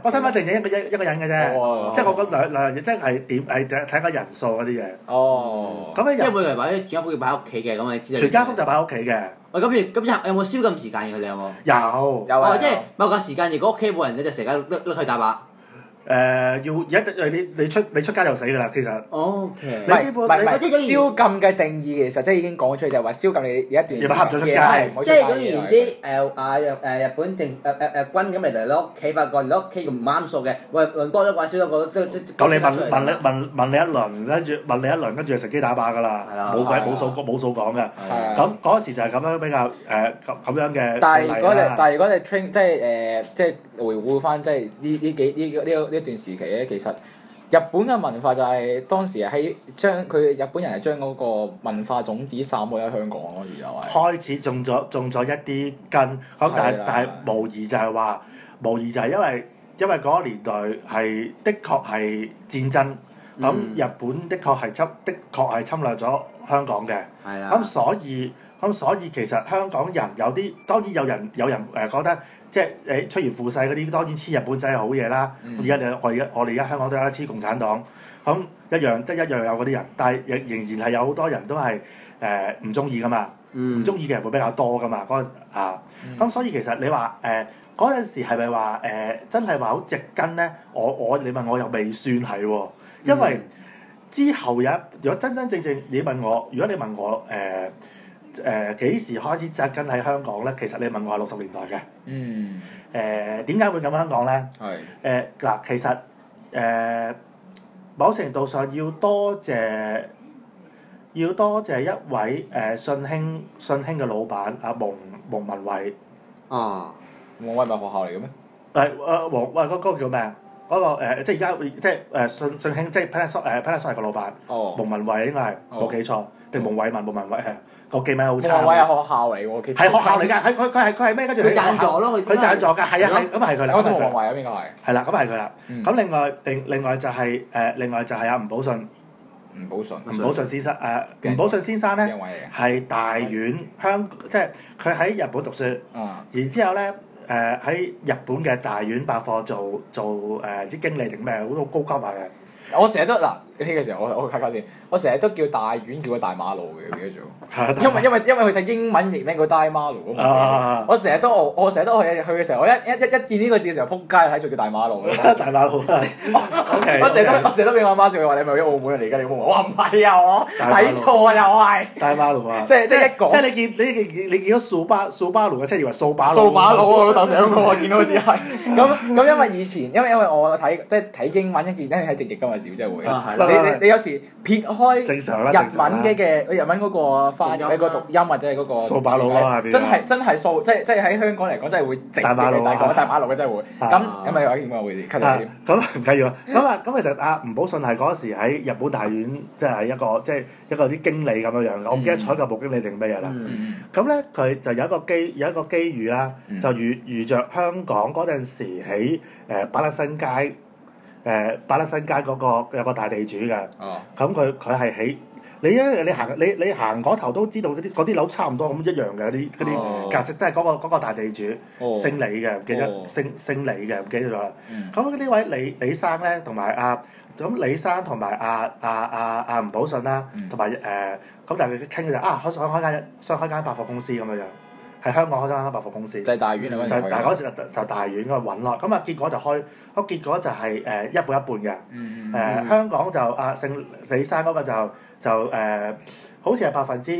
我身份證一個人嘅啫， 哦即係我嗰兩樣嘢，即係點係睇個人數嗰啲嘢。 哦。 咁咧即係每個人擺啲全家福要擺喺屋企嘅，咁你知道。 全家福就擺喺屋企嘅。 喂，咁有冇宵禁時間嘅？佢哋有冇？ 有。 有啊。 即係某個時間，如果屋企冇人，你就成日拎去打靶。 你出街就死㗎啦，其實。 O K。 唔係宵禁嘅定義其實即係已經講出嚟，就係話宵禁你有一段時間夜即係總言之，日本軍咁嚟到屋企，發覺屋企唔啱數嘅，喂論多咗個少咗個都。 咁你問你一輪，跟住就乘機打靶㗎啦，冇數講嘅。咁嗰時就係咁樣比較咁樣嘅。 但係如果你 train 即係回顧翻即係呢一段時期咧，其實日本嘅文化就係當時係日本人係將嗰個文化種子散播喺香港嗰時就係開始種咗一啲根，咁但係無疑就係因為嗰個年代係的確係戰爭，咁日本的確係侵略咗香港嘅，咁所以其實香港人有啲當然有人覺得。即係誒出現富勢嗰啲，當然黐日本仔係好嘢啦。我哋而家香港都有得黐共產黨，咁一樣有嗰啲人，但係仍然係有好多人都係唔中意噶嘛，唔中意嘅人會比較多噶嘛。咁所以其實你話嗰陣時係咪話真係話好植根咧？你問我又未算係喎，因為之後如果真正如果你問我幾時開始扎根喺香港咧？其實你問我係60年代嘅。點解會咁樣講咧？嗱，其實某程度上要多謝一位信興嘅老闆阿蒙文偉。 蒙偉唔係學校嚟嘅咩？ 嗰個叫咩啊？嗰個即係而家即係信興即係 Panasonic 個老闆。蒙文偉應該係冇記錯，定蒙偉文係。個記名好差。 蒙偉係學校嚟喎，其實。 係學校嚟㗎，佢係咩？跟住佢贊助咯， 佢贊助㗎，係咁係佢啦。 我知蒙偉啊，邊個係？ 係啦，咁係佢啦。咁另外就係阿吳寶順。吳寶順先生吳寶順先生咧係大院即係佢喺日本讀書。然之後咧喺日本嘅大院百貨做啲經理定咩？好多高級下嘅。 我成日都呢個時候我卡先，我成日都叫大院叫佢大馬路嘅，記得做。因為佢睇英文譯名佢大馬路啊嘛。我成日都去嘅時候，我一見呢個字嘅時候，撲街睇住叫大馬路嘅。 大馬路。 我成日都俾我媽笑，佢話你係咪喺澳門嚟㗎？你冇話我唔係啊，我睇錯又係。 大馬路啊！ 即係一講。 即係你見到蘇巴路嘅車，以為掃把路。 掃把路我老豆成日講，我見到啲係。咁因為以前因為我睇英文一定係直譯㗎嘛，少即係會。你有時撇開日文嗰個翻譯個讀音或者係嗰個掃把路啊， 真係掃即係喺香港嚟講真係會直譯嚟講大馬路嘅真係會。咁咪有件咁嘅回事。 咁唔緊要啦。咁其實阿吳寶順係嗰時喺日本大院，即係一個啲經理咁樣樣。我唔記得採購部經理定咩嘢啦。咁咧佢就有一個機遇啦，就遇着香港嗰陣時喺百德新街。百德新街嗰個有個大地主嘅，咁佢係起你行嗰頭都知道嗰啲樓差唔多咁一樣嘅，嗰啲格式都係嗰個大地主，姓李嘅，唔記得姓李嘅，唔記得咗啦。咁呢位李生咧，同埋李生同埋阿吳寶順啦，同埋咁但係佢傾嘅就想開間百貨公司咁樣樣。喺香港開間百貨公司， 就係大院啊！ 但係嗰時就大院嗰度揾咯，咁結果就結果就係一半一半嘅。香港就姓李生嗰個就好似係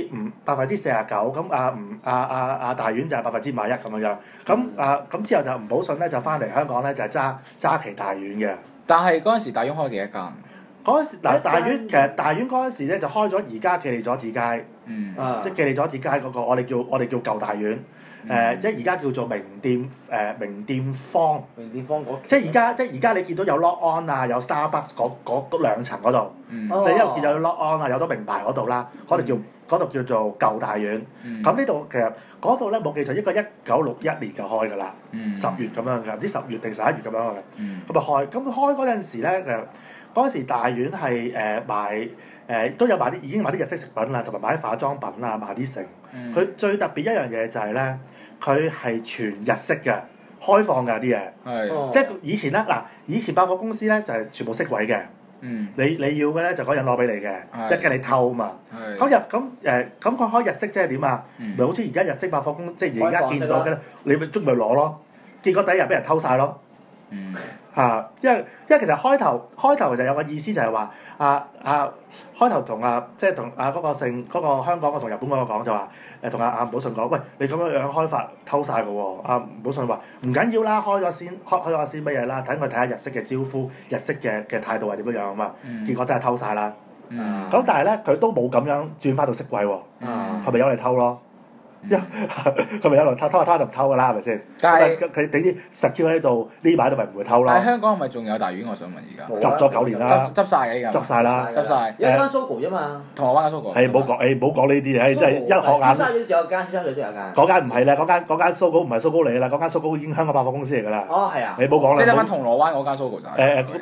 49%，咁阿大院就係51%咁樣樣。咁之後就吳寶順咧就翻嚟香港咧就係揸旗大院嘅。 但係嗰陣時大院開幾多間？ 嗰陣時大院其實大院嗰陣時咧就開咗而家記利佐治街，即係記利佐治街嗰個我哋叫舊大院，即係而家叫做名店坊。即係而家你見到有 Lock On 啊，有 Starbucks 嗰兩層嗰度，你一路見到有 Lock On 啊，有咗名牌嗰度啦，嗰度叫做舊大院。咁呢度其實嗰度咧冇記錯，應該1961年就開㗎啦，10月咁樣嘅，唔知10月定11月咁樣嘅。咁開嗰陣時咧嗰陣時大院係賣都有已經賣啲日式食品啦，同埋賣啲化妝品啊，賣啲成。佢最特別一樣嘢就係咧，佢係全日式嘅， 開放㗎啲嘢。 係。 即係以前咧，嗱，以前百貨公司咧就係全部飾位嘅。你要嘅咧就嗰人攞俾你嘅，一驚你偷嘛。咁佢開日式即係點啊？咪好似而家日式百貨公司，即係而家見到嘅，你咪捉咪攞咯。結果第一日俾人偷晒咯。因為其實開頭其實有個意思就係話開頭同即係同嗰個香港同日本嗰個講就話同阿吳寶順講，喂，你咁樣開發偷晒㗎喎。阿吳寶順話唔緊要啦，開咗先乜嘢啦，等佢睇下日式嘅招呼，日式嘅態度係點樣樣啊嘛。結果真係偷晒啦。咁但係咧佢都冇咁樣轉翻到飾位喎。佢咪由你偷咯。佢咪一路偷就唔偷㗎啦，係咪先？但係佢俾啲實 Q 喺度，呢擺度咪唔會偷咯。 但係香港係咪仲有大院？我想問而家。 執咗9年啦。 執曬嘅依家。 執曬啦。 執曬。 有間 Sogo 啫嘛。 銅鑼灣嘅 Sogo。 唔好講呢啲嘢，真係一學眼。 尖沙咀有間，尖沙咀都有間。 嗰間唔係啦，嗰間 Sogo 唔係 Sogo 嚟㗎啦，嗰間 Sogo 已經香港百貨公司嚟㗎啦。 哦，係啊。 你唔好講啦。 即係得翻銅鑼灣嗰間 Sogo 就係。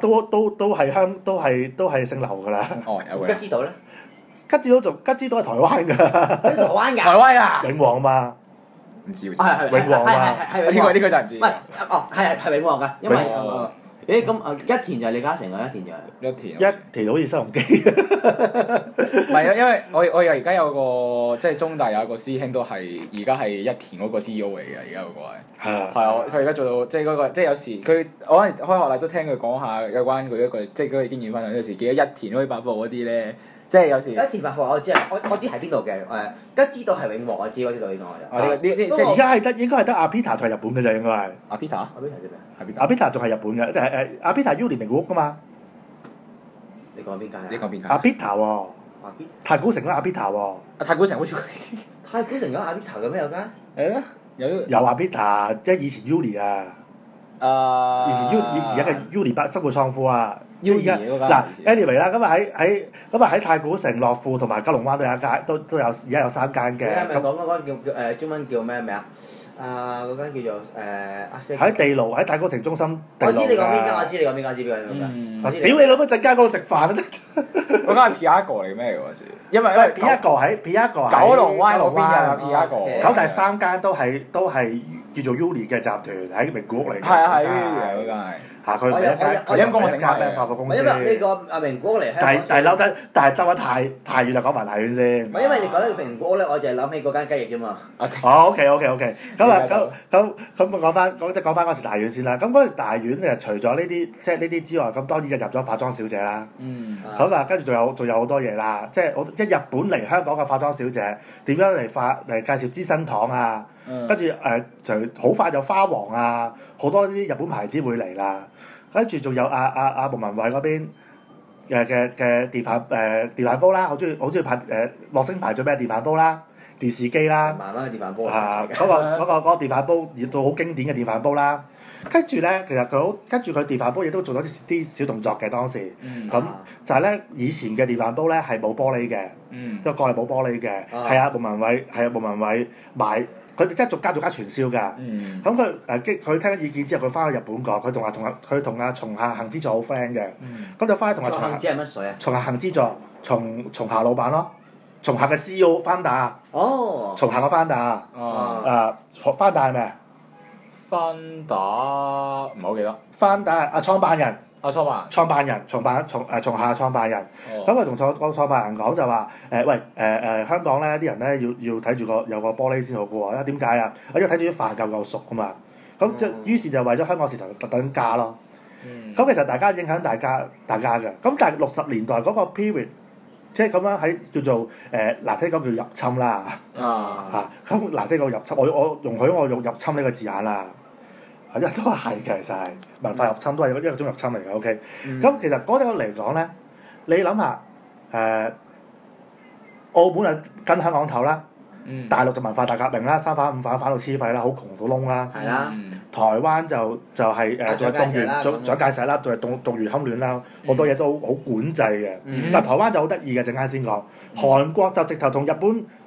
都係姓劉㗎啦。 哦，有嘅。吉之島咧？ 吉之島係台灣㗎。 喺台灣㗎。 台灣啊！ 永旺嘛。 唔知喎。 永旺嘛。 係呢個真係唔知。 唔係，係永旺㗎，因為咁一田就係李嘉誠㗎，一田就係。 一田好似新鴻基。 唔係啊，因為我而家有個即係中大有一個師兄都係而家係一田嗰個 CEO 嚟嘅，而家嗰個係。係啊，佢而家做到即係嗰個即係有時佢我可能開學禮都聽佢講下有關佢一個即係嗰個經驗分享，有時記得一田嗰啲百貨嗰啲咧。即係有時。一田百貨我知啊，我知喺邊度嘅吉之島係永和，我知嗰啲度應該係。 即係而家應該係得阿 Peter 同係日本嘅啫，應該係。 阿 Peter？ 阿 Peter 做咩？ 阿 Peter 仲係日本嘅，即係阿 Peter Uni 名古屋㗎嘛。 你講邊間？ 你講邊間？ 阿 Peter 喎。太古城嗰阿 Peter 喎。 太古城好似。 太古城有阿 Peter 嘅咩有間？ 有阿 Peter，即係以前 Uni 啊。以前而家嘅 Uni 生活倉庫啊。嗱 anyway 啦，咁喺太古城、樂富同埋九龍灣都有一間，都有而家有3間嘅。 你係咪講嗰間叫中文叫咩名啊？嗰間叫做阿星。 喺地牢，喺太古城中心地牢。 我知你講邊間，我知你講邊間，我知邊間。 屌你老母陣間嗰度食飯啊！ 嗰間係 Piago 嚟咩嗰時？因為 Piago 九龍灣嗰邊嘅 Piago。 咁第3間都係叫做 Uni 嘅集團喺名古屋嚟嘅。 係Uni嗰間係。佢第一間咩百貨公司？ 因為呢個名古屋嚟香港。 但係兜得太遠就講埋大院先。 唔係因為你講到名古屋咧，我就係諗起嗰間雞翼啫嘛。 OK。咁講翻嗰時大院先啦。咁嗰時大院除咗呢啲之外，咁當然就入咗化妝小姐啦。咁跟住仲有好多嘢啦。即係日本嚟香港嘅化妝小姐點樣嚟介紹資生堂啊？跟住就好快就花王啊，好多啲日本牌子會嚟啦。跟住仲有阿莫文蔚嗰邊嘅電飯煲啦，好中意派樂聲牌最咩電飯煲啦，電視機啦。 慢慢嘅電飯煲。 嗰個電飯煲亦做好經典嘅電飯煲啦。跟住咧，其實佢電飯煲亦都做咗啲小動作嘅當時。咁就係咧，以前嘅電飯煲咧係冇玻璃嘅，個蓋係冇玻璃嘅。係啊，莫文蔚買。佢哋真係逐家傳銷㗎，咁佢聽咗意見之後，佢翻去日本講，佢同阿松下幸之助好 friend 嘅，咁就翻去同阿松下。 幸之係乜水啊？ 松下幸之助，松下老闆咯，松下嘅 CEO 翻打。哦。松下個翻打。翻打係咩啊？ 翻打唔係好記得。 翻打係創辦人。創辦人，松下創辦人，咁佢同創辦人講就話香港咧啲人咧要睇住有個玻璃先好嘅喎，因為點解啊？因為睇住啲飯夠熟啊嘛，咁於是就為咗香港市場特登加咯。咁其實大家影響大家嘅，咁但係60年代嗰個 period，即係咁樣喺叫做難聽講叫入侵啦。咁難聽講入侵，我容許我用入侵呢個字眼啦。因為都係嘅，其實係文化入侵都係一種入侵嚟嘅。OK，咁其實嗰陣嚟講咧，你諗下澳門係跟香港頭啦，大陸就文化大革命啦，3反5反反到黐肺啦，好窮到窿啦。 係啦。 台灣就係仲係動員蔣介石啦，仲係動員戡亂啦，好多嘢都好管制嘅。但台灣就好得意嘅，陣間先講。韓國就直頭同日本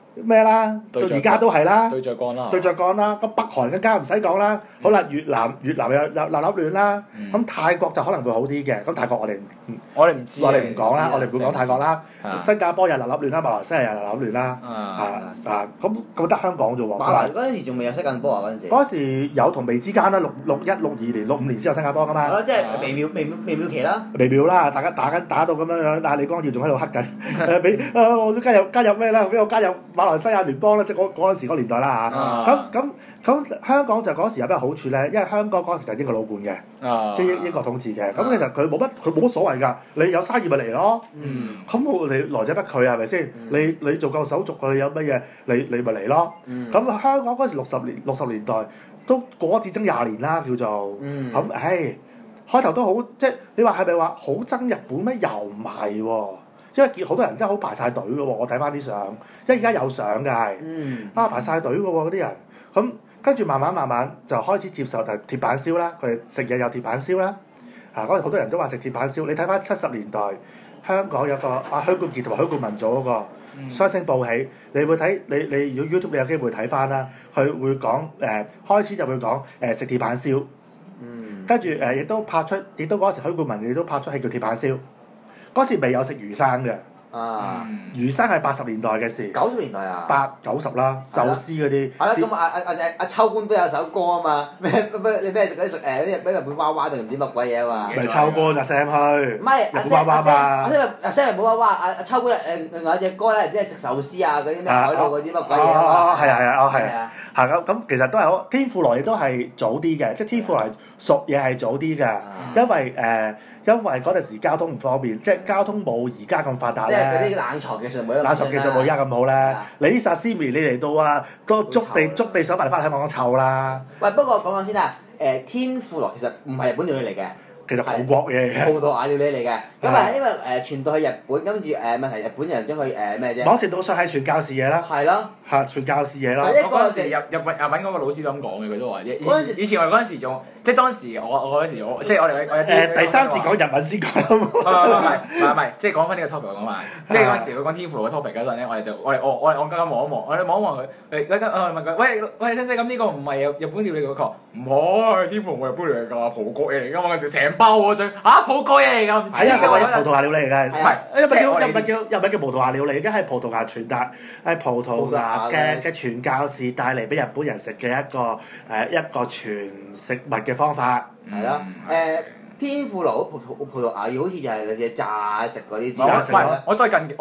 咩啦，到而家都係啦， 對着幹啦， 對着幹啦。咁北韓更加唔使講啦。好啦，越南又立亂啦。咁泰國就可能會好啲嘅。咁泰國我哋唔知， 我哋唔講啦，我哋唔會講泰國啦。 係新加坡又立亂啦，馬來西亞又立亂啦。咁得香港啫喎。 馬來嗰陣時仲未有新加坡啊，嗰陣時。 嗰時有同未之間啦，661、62年、65年先有新加坡噶嘛。 係咯，即係微妙期啦。 微妙啦，大家打到咁樣，但係李光耀仲喺度黑緊，俾我都加入咩啦？俾我加入馬來西亞聯邦啦，即係嗰陣時嗰年代啦嚇。咁香港就嗰時有咩好處咧？因為香港嗰陣時就係英國老冠嘅，即係英國統治嘅。咁其實佢冇乜所謂㗎，你有生意咪嚟咯。咁你來者不拒係咪先？你做夠手續㗎，你有乜嘢你咪嚟咯。咁香港嗰陣時60年代都過咗戰爭20年啦，叫做咁開頭都好，即係你話係咪話好憎日本咩？又唔係喎，因為見好多人真係好排晒隊嘅喎。我睇翻啲相，因為而家有相嘅係，排晒隊嘅喎嗰啲人。咁跟住慢慢就開始接受就係鐵板燒啦，佢哋食嘢有鐵板燒啦。嗰陣好多人都話食鐵板燒。你睇翻70年代香港有個許冠傑同埋許冠文做嗰個雙星報喜，你會睇你如果 YouTube 你有機會睇翻啦，佢會講開始就會講食鐵板燒。跟住亦都拍出，亦都嗰時許冠文亦都拍出係叫鐵板燒。嗰時未有食魚生嘅，魚生係80年代嘅事。 90年代啊 ？80、90啦，壽司嗰啲。 係啦，咁阿秋官都有首歌啊嘛，咩食嗰啲咩日本娃娃定唔知乜鬼嘢啊嘛。 咪秋官阿 Sam 去。 唔係阿 Sam 娃娃阿 Sam 冇娃娃，阿秋官另外一隻歌咧，唔知係食壽司啊嗰啲咩海陸嗰啲乜鬼嘢啊嘛。 係啊。咁其實都係好，天婦羅亦都係早啲嘅，即係天婦羅熟嘢係早啲嘅，因為嗰陣時交通唔方便，即係交通冇而家咁發達咧。 即係嗰啲冷藏技術冇而家咁好咧。你啲沙司咪你嚟到啊，都捉地想翻嚟香港臭啦。 喂，不過講講先啦，天婦羅其實唔係日本料理嚟嘅。 其實葡國嘢嚟嘅， 葡萄牙料理嚟嘅，咁因為傳到去日本，跟住問題日本人將佢咩啫？ 某程度上係傳教士嘢啦。係咯。傳教士嘢咯。 嗰陣時日文嗰個老師都咁講嘅，佢都話以前我哋嗰陣時仲即係當時我嗰陣時即係我哋第三節講日文先講。 唔係，即係講翻呢個 topic 講埋，即係嗰陣時佢講天婦羅嘅 topic 嗰陣咧，我啱啱望一望，我哋望一望佢，問佢喂，先生咁呢個唔係日本料理嘅，佢話唔係天婦羅係日本料理㗎，葡國嘢嚟㗎嘛，嗰陣時成包喎最葡國嘢嚟㗎， 係啊，葡萄牙料理嚟㗎， 唔係又唔係叫葡萄牙料理，而家係葡萄牙傳達係葡萄牙嘅傳教士帶嚟俾日本人食嘅一個全食物嘅方法。 係啦，天婦羅葡萄牙好似就係嗰啲炸食嗰啲。 炸食咯。 我都係近。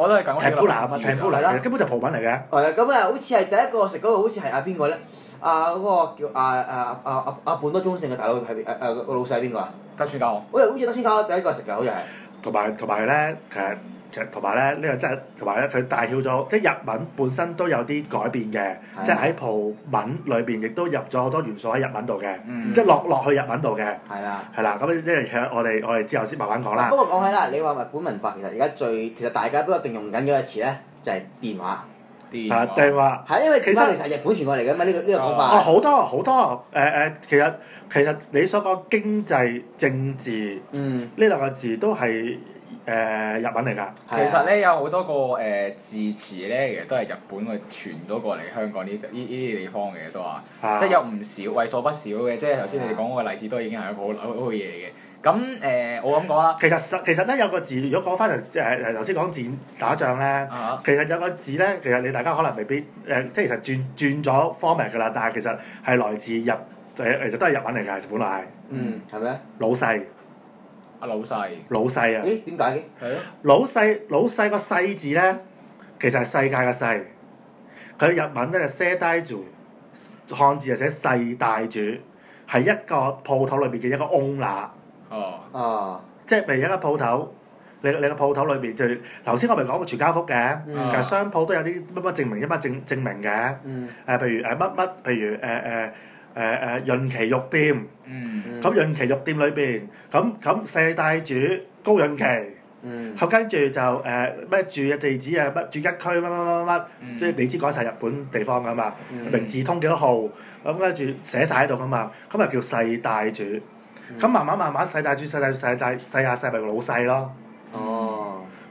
Tempura 啦，根本就葡文嚟嘅。 係咁好似係第一個食嗰個，好似係邊個咧？嗰個叫半多中性嘅大佬係個老細係邊個啊？ 德川家康。 好似德川家康第一個食㗎，好似係。 同埋咧，其實同埋咧，呢個真係同埋咧，佢帶曉咗，即係日文本身都有啲改變嘅，即係喺葡文裏邊亦都入咗好多元素喺日文度嘅，即係落去日文度嘅。係啦。咁呢樣嘢我哋之後先慢慢講啦。 不過講起啦，你話日本文化其實而家其實大家都一定用緊嘅一個詞咧，就係電話。 電話。係因為電話其實係日本傳過嚟嘅嘛，呢個講法。 好多其實你所講經濟政治呢兩個字都係。日文嚟㗎。 其實咧有好多個字詞咧，其實都係日本佢傳咗過嚟香港呢啲地方嘅都話，即係有唔少為數不少嘅，即係頭先你哋講嗰個例子都已經係一個好嘅嘢嚟嘅。咁我咁講啦。其實咧有個字，如果講翻頭先講打仗咧，其實有個字咧，其實你大家可能未必即係其實轉咗 format 㗎啦，但係其實係來自其實都係日文嚟㗎，本來係。 係咩？ 老細。老細啊！ 咦？點解嘅？ 係咯。 老細個細字咧，其實係世界嘅世。佢日文咧就寫低住，漢字就寫世大主，係一個鋪頭裏邊嘅一個 owner。即係譬如一個鋪頭，你個鋪頭裏邊就頭先我咪講過全家福嘅，其實商鋪都有啲乜證明證明嘅。譬如乜，譬如潤琪肉店，咁潤琪肉店裏邊，咁世大主高潤琪，咁跟住就咩住嘅地址啊，乜住一區乜，即係你知講晒日本地方噶嘛，明治通幾多號，咁跟住寫晒喺度噶嘛，咁啊叫世大主，咁慢慢世大主細下細咪個老細咯。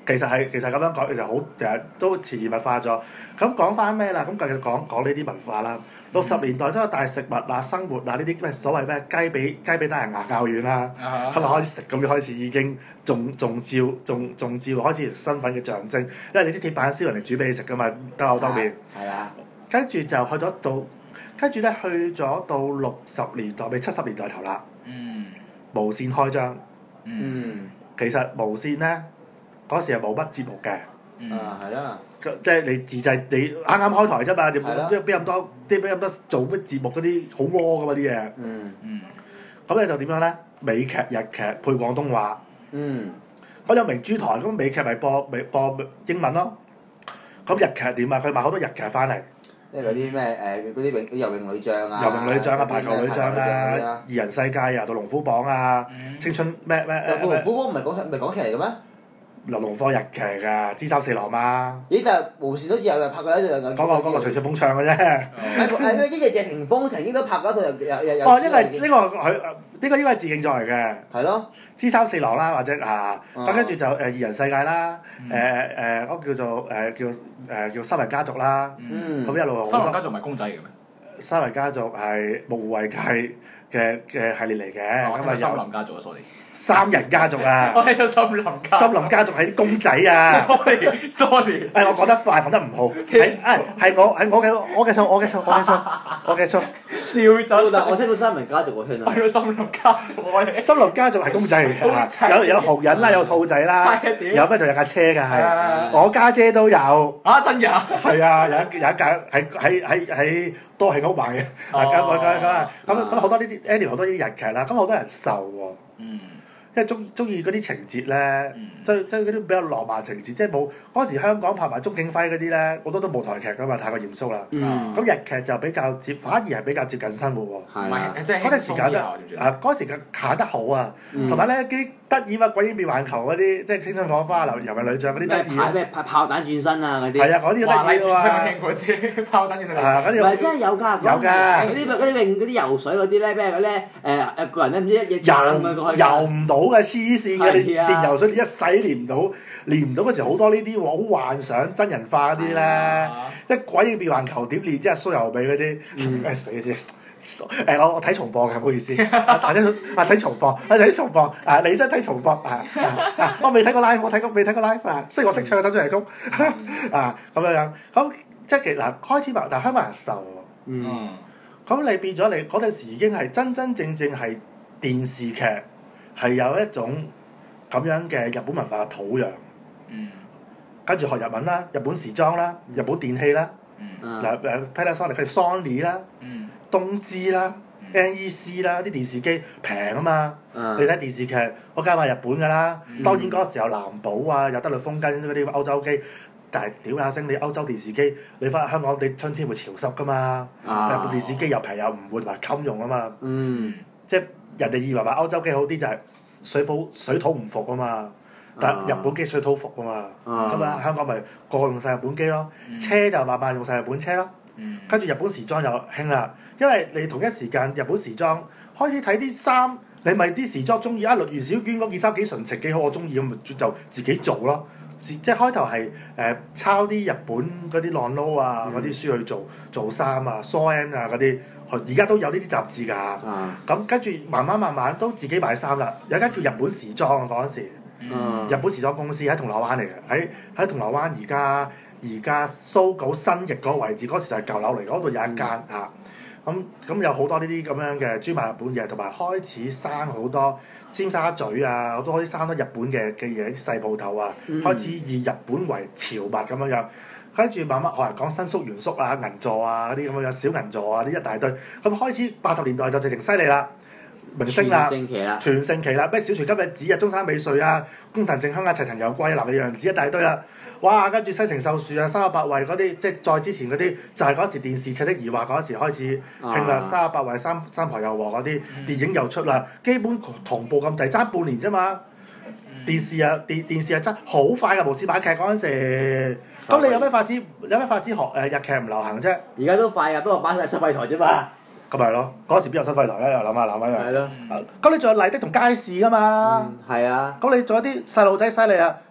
其實咁樣講，其實好其實都潛移默化咗。咁講翻咩啦？咁繼續講呢啲文化啦。60年代都有大食物啊、生活啊呢啲咩所謂咩雞髀得人牙較軟啦，咁啊開始食咁樣開始已經中照開始身份嘅象徵，因為你啲鐵板燒人哋煮俾你食噶嘛，兜口兜面。 係啊。 跟住就去咗到，跟住咧去咗到60年代，咪70年代頭啦。無線開張。其實無線咧嗰時係冇乜節目嘅。 係啦。 即係你自製，你啱啱開台啫嘛，邊咁多做乜節目嗰啲好窩噶嘛啲嘢。咁你就點樣咧？美劇、日劇配廣東話。咁有明珠台，咁美劇咪播英文咯。咁日劇點啊？佢買好多日劇翻嚟。 即係嗰啲咩嗰啲游泳女將啊。 游泳女將啊，排球女將啊，二人世界啊，到龍虎榜啊，青春咩。 龍虎榜唔係講劇嚟嘅咩？ 流龍科日劇㗎，姿三四郎嘛。 咦？但係無線好似有拍過一套。 嗰個徐小鳳唱嘅啫。 咩？一日謝霆鋒曾經都拍過一套又。 哦，呢個應該係致敬作嚟嘅。 係咯。 姿三四郎啦，或者咁跟住就二人世界啦，嗰個叫做叫三人家族啦。咁一路三人家族唔係公仔嘅咩？ 三人家族係木戶惠介嘅系列嚟嘅。 咁啊，森林家族啊，sorry。 三人家族啊！ 我睇到森林家族係啲公仔啊！sorry，我講得快，講得唔好，係我嘅錯。 笑咗。 但係我聽到三人家族我聽到。 係森林家族森林家族係公仔嚟嘅，有紅人啦，有兔仔啦，有咩仲有架車㗎係，我家姐都有。 真㗎？ 係啊，有一架喺多慶屋買嘅。咁好多呢啲 anyway 好多呢啲日劇啦，咁好多人受喎。因為中意嗰啲情節咧，即係嗰啲比較浪漫情節，即係冇嗰陣時香港拍埋鍾景輝嗰啲咧，好多都舞台劇㗎嘛，太過嚴肅啦。咁日劇就反而係比較接近生活喎。嗰陣時間嗰陣時嘅揀得好啊，同埋咧啲得意啊，鬼影變環球嗰啲，即係青春火花、遊人女將嗰啲得意。 咩炮彈轉身啊嗰啲。 係啊，嗰啲得意啊嘛。 我聽過啫，炮彈轉身。 唔係真係有㗎。 有㗎。 嗰啲游水嗰啲咧，咩咧個人咧唔知一嘢游唔到嘅，黐線嘅，你練游水你一世練唔到嗰時好多呢啲好幻想真人化嗰啲咧，一鬼影變環球點練，即係蘇油美嗰啲，死先！我睇重播嘅，唔好意思，睇重播，你先睇重播我未睇過 live，未睇過 live 啊，雖然我識唱首主題曲咁樣，咁即係其實開始但係香港人受喎。咁你變咗你嗰陣時已經係真正係電視劇係有一種咁樣嘅日本文化嘅土壤。跟住學日文啦，日本時裝啦，日本電器啦，Panasonic 佢 Sony 啦，東芝啦，NEC 啦，啲電視機平啊嘛。你睇電視劇，我梗係買日本㗎啦。當然嗰時候藍寶啊，有德律風根嗰啲歐洲機。但係屌下聲，你歐洲電視機，你翻香港你春天會潮濕㗎嘛？但係部電視機又平又唔會同埋襟用啊嘛。即係人哋以為話歐洲機好啲就係水土唔服啊嘛。但係日本機水土服啊嘛。咁啊香港咪個個用晒日本機咯。車就慢慢用晒日本車咯。跟住日本時裝又興啦，因為你同一時間日本時裝開始睇啲衫，你咪啲時裝中意啊，栗原小娟嗰件衫幾純情幾好，我中意咁咪就自己做咯。即係開頭係抄啲日本嗰啲浪撈啊嗰啲書去做衫啊，So N 啊嗰啲，而家都有呢啲雜誌㗎。咁跟住慢慢都自己買衫啦。有間叫日本時裝啊嗰陣時，日本時裝公司喺銅鑼灣嚟嘅，喺銅鑼灣而家蘇九新翼嗰個位置，嗰時就係舊樓嚟，嗰度有一間嚇。咁有好多呢啲咁樣嘅專賣日本嘢，同埋開始生好多尖沙咀啊，好多啲生得日本嘅嘢，啲細鋪頭啊，開始以日本為潮物咁樣。跟住慢慢學人講新宿原宿啊、銀座啊嗰啲咁樣，小銀座啊啲一大堆。咁開始80年代就直情犀利啦，明星啦，全盛期啦，咩小泉今日子啊、中山美穗啊、工藤靜香啊、齊藤悠貴啊、南野陽子一大堆啦。哇！跟住西城秀樹啊、三十八位嗰啲，即係再之前嗰啲，就係嗰時電視赤的疑惑嗰時開始興啦。三十八位、三婆又和嗰啲電影又出啦，基本同步咁滯，爭半年啫嘛。電視啊爭好快㗎，無線版劇嗰陣時。咁你有咩法子學日劇唔流行啫？ 而家都快啊，不過擺晒收費台啫嘛。 咁咪咯，嗰時邊有收費台咧？又諗下一樣。 係咯。 咁你仲有麗的同街市㗎嘛？ 係啊。 咁你仲有啲細路仔犀利啊！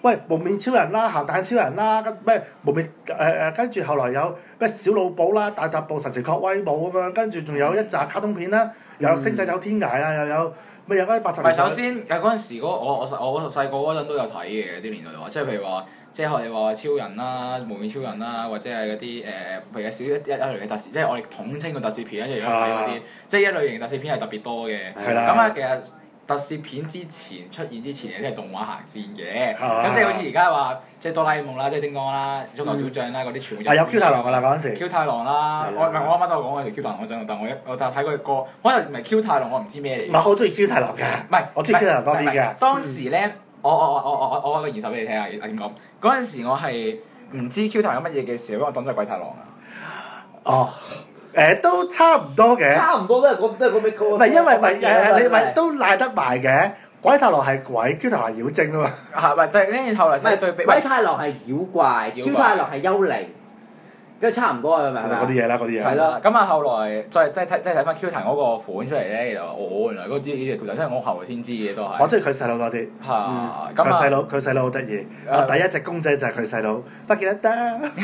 喂蒙面超人啦、鹹蛋超人啦，咩蒙面跟住後來有咩小老寶啦、大踏步神奇確威武咁樣，跟住仲有一集卡通片啦，又有星際有天涯啊，又有咩有嗰啲80年代。 首先嗰陣時我細個嗰陣都有睇嘅啲年代話，即係譬如話。即係學你話超人啦、蒙面超人啦，或者係嗰啲譬如有少一類嘅特攝，即係我哋統稱個特攝片，一樣有睇嗰啲，即係一類型特攝片係特別多嘅。咁啊，其實特攝片之前出現之前，有啲係動畫行先嘅。咁即係好似而家話，即係哆啦 A 夢啦、即係叮當啦、足球小將啦嗰啲全部。 有 Q 太郎㗎啦嗰陣時。 Q 太郎啦，我啱啱都有講過條 Q 太郎嗰陣，但我睇過個，可能唔係 Q 太郎，我唔知咩嚟。 我好中意 Q 太郎㗎。 唔係， 我中意 Q 太郎多啲㗎。當時咧。我個現實俾你聽下，點講？嗰陣時我係唔知 Q 太郎有乜嘢嘅時候，因為我當咗係鬼太郎啊。 哦，都差唔多嘅。 差唔多都係嗰咩 Q。 唔係因為你咪都賴得埋嘅，鬼太郎係鬼 ，Q 太郎係妖精啊嘛。 係咪？但係跟住後嚟睇對比。 鬼太郎係妖怪，Q 太郎係幽靈。跟住差唔多係咪？ 嗰啲嘢啦，嗰啲嘢。 係啦。 咁啊，後來再睇翻 Q 太郎嗰個款出嚟咧，原來原來嗰啲呢隻 Q 太郎，真係我後來先知嘅都係。 我中意佢細佬多啲。 嚇！ 佢細佬好得意。我第一隻公仔就係佢細佬，不記得得。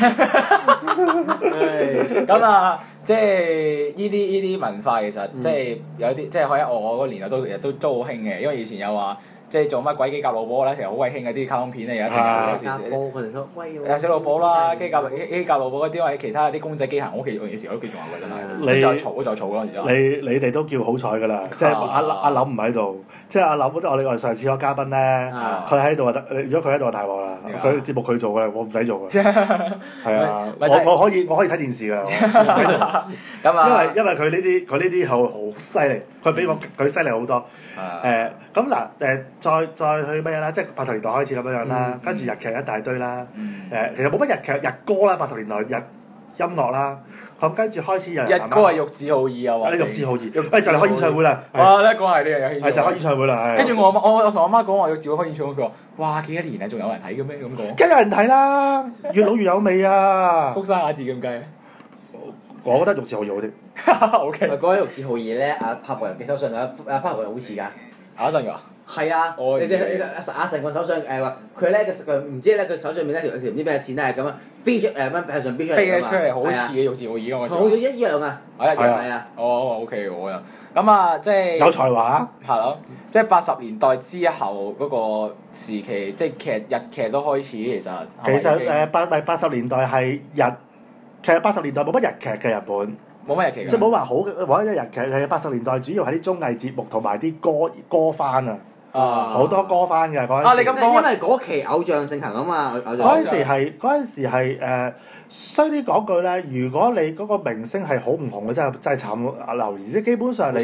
咁啊，即係呢啲文化其實即係有啲，即係喺我嗰個年代都其實都好興嘅，因為以前有話。即係做乜鬼機甲老寶咧，其實好鬼興嗰啲卡通片咧，有一定有時。小老寶啦，機甲老寶嗰啲或者其他啲公仔機械，我有時我都幾中意嘅真係。即係就嘈嗰陣時。 你哋都叫好彩㗎啦，即係阿林唔喺度，即係阿林我哋上次嗰個嘉賓咧，佢喺度啊！如果佢喺度就大鑊啦，佢節目佢做嘅，我唔使做嘅。係啊，我可以睇電視㗎， 咁啊， 因為佢呢啲好犀利，佢比佢犀利好多。咁嗱再去咩啦？即係80年代開始咁樣啦，跟住日劇一大堆啦。其實冇乜日劇日歌啦，80年代日音樂啦。咁跟住開始有日歌係玉置浩二啊！ 玉置浩二，就嚟開演唱會啦！ 哇！咧講係呢樣嘢， 就開演唱會啦。 跟住我同我媽講話玉置浩二開演唱會，佢話：哇幾多年啊，仲有人睇嘅咩？咁講。 梗有人睇啦，越老越有味啊！ 福山雅治咁計。 我覺得玉置浩二好啲。 O K。 講起玉置浩二咧，阿柏博人嘅手上阿柏博人好似㗎。 真㗎？ 係啊！你阿成個手上話佢咧唔知咧佢手上面咧條唔知咩線咧係咁啊飛出向上飛出嚟飛咗出嚟，好似嘅玉置浩二嗰個。 好似一樣啊！ 係啊。哦，OK 我又咁啊，即係有才華。 係咯，即係80年代之後嗰個時期，即係日劇都開始其實。 其實80年代係其實80年代冇乜日劇嘅日本。 冇乜日劇。 即係冇話好冇一日劇，係80年代主要係啲綜藝節目同埋啲歌番啊。好多歌番嘅嗰陣時。 你咁講因為嗰期偶像盛行啊嘛， 嗰陣時係衰啲講句咧，如果你嗰個明星係好唔紅嘅，真係慘啊！留意即係基本上你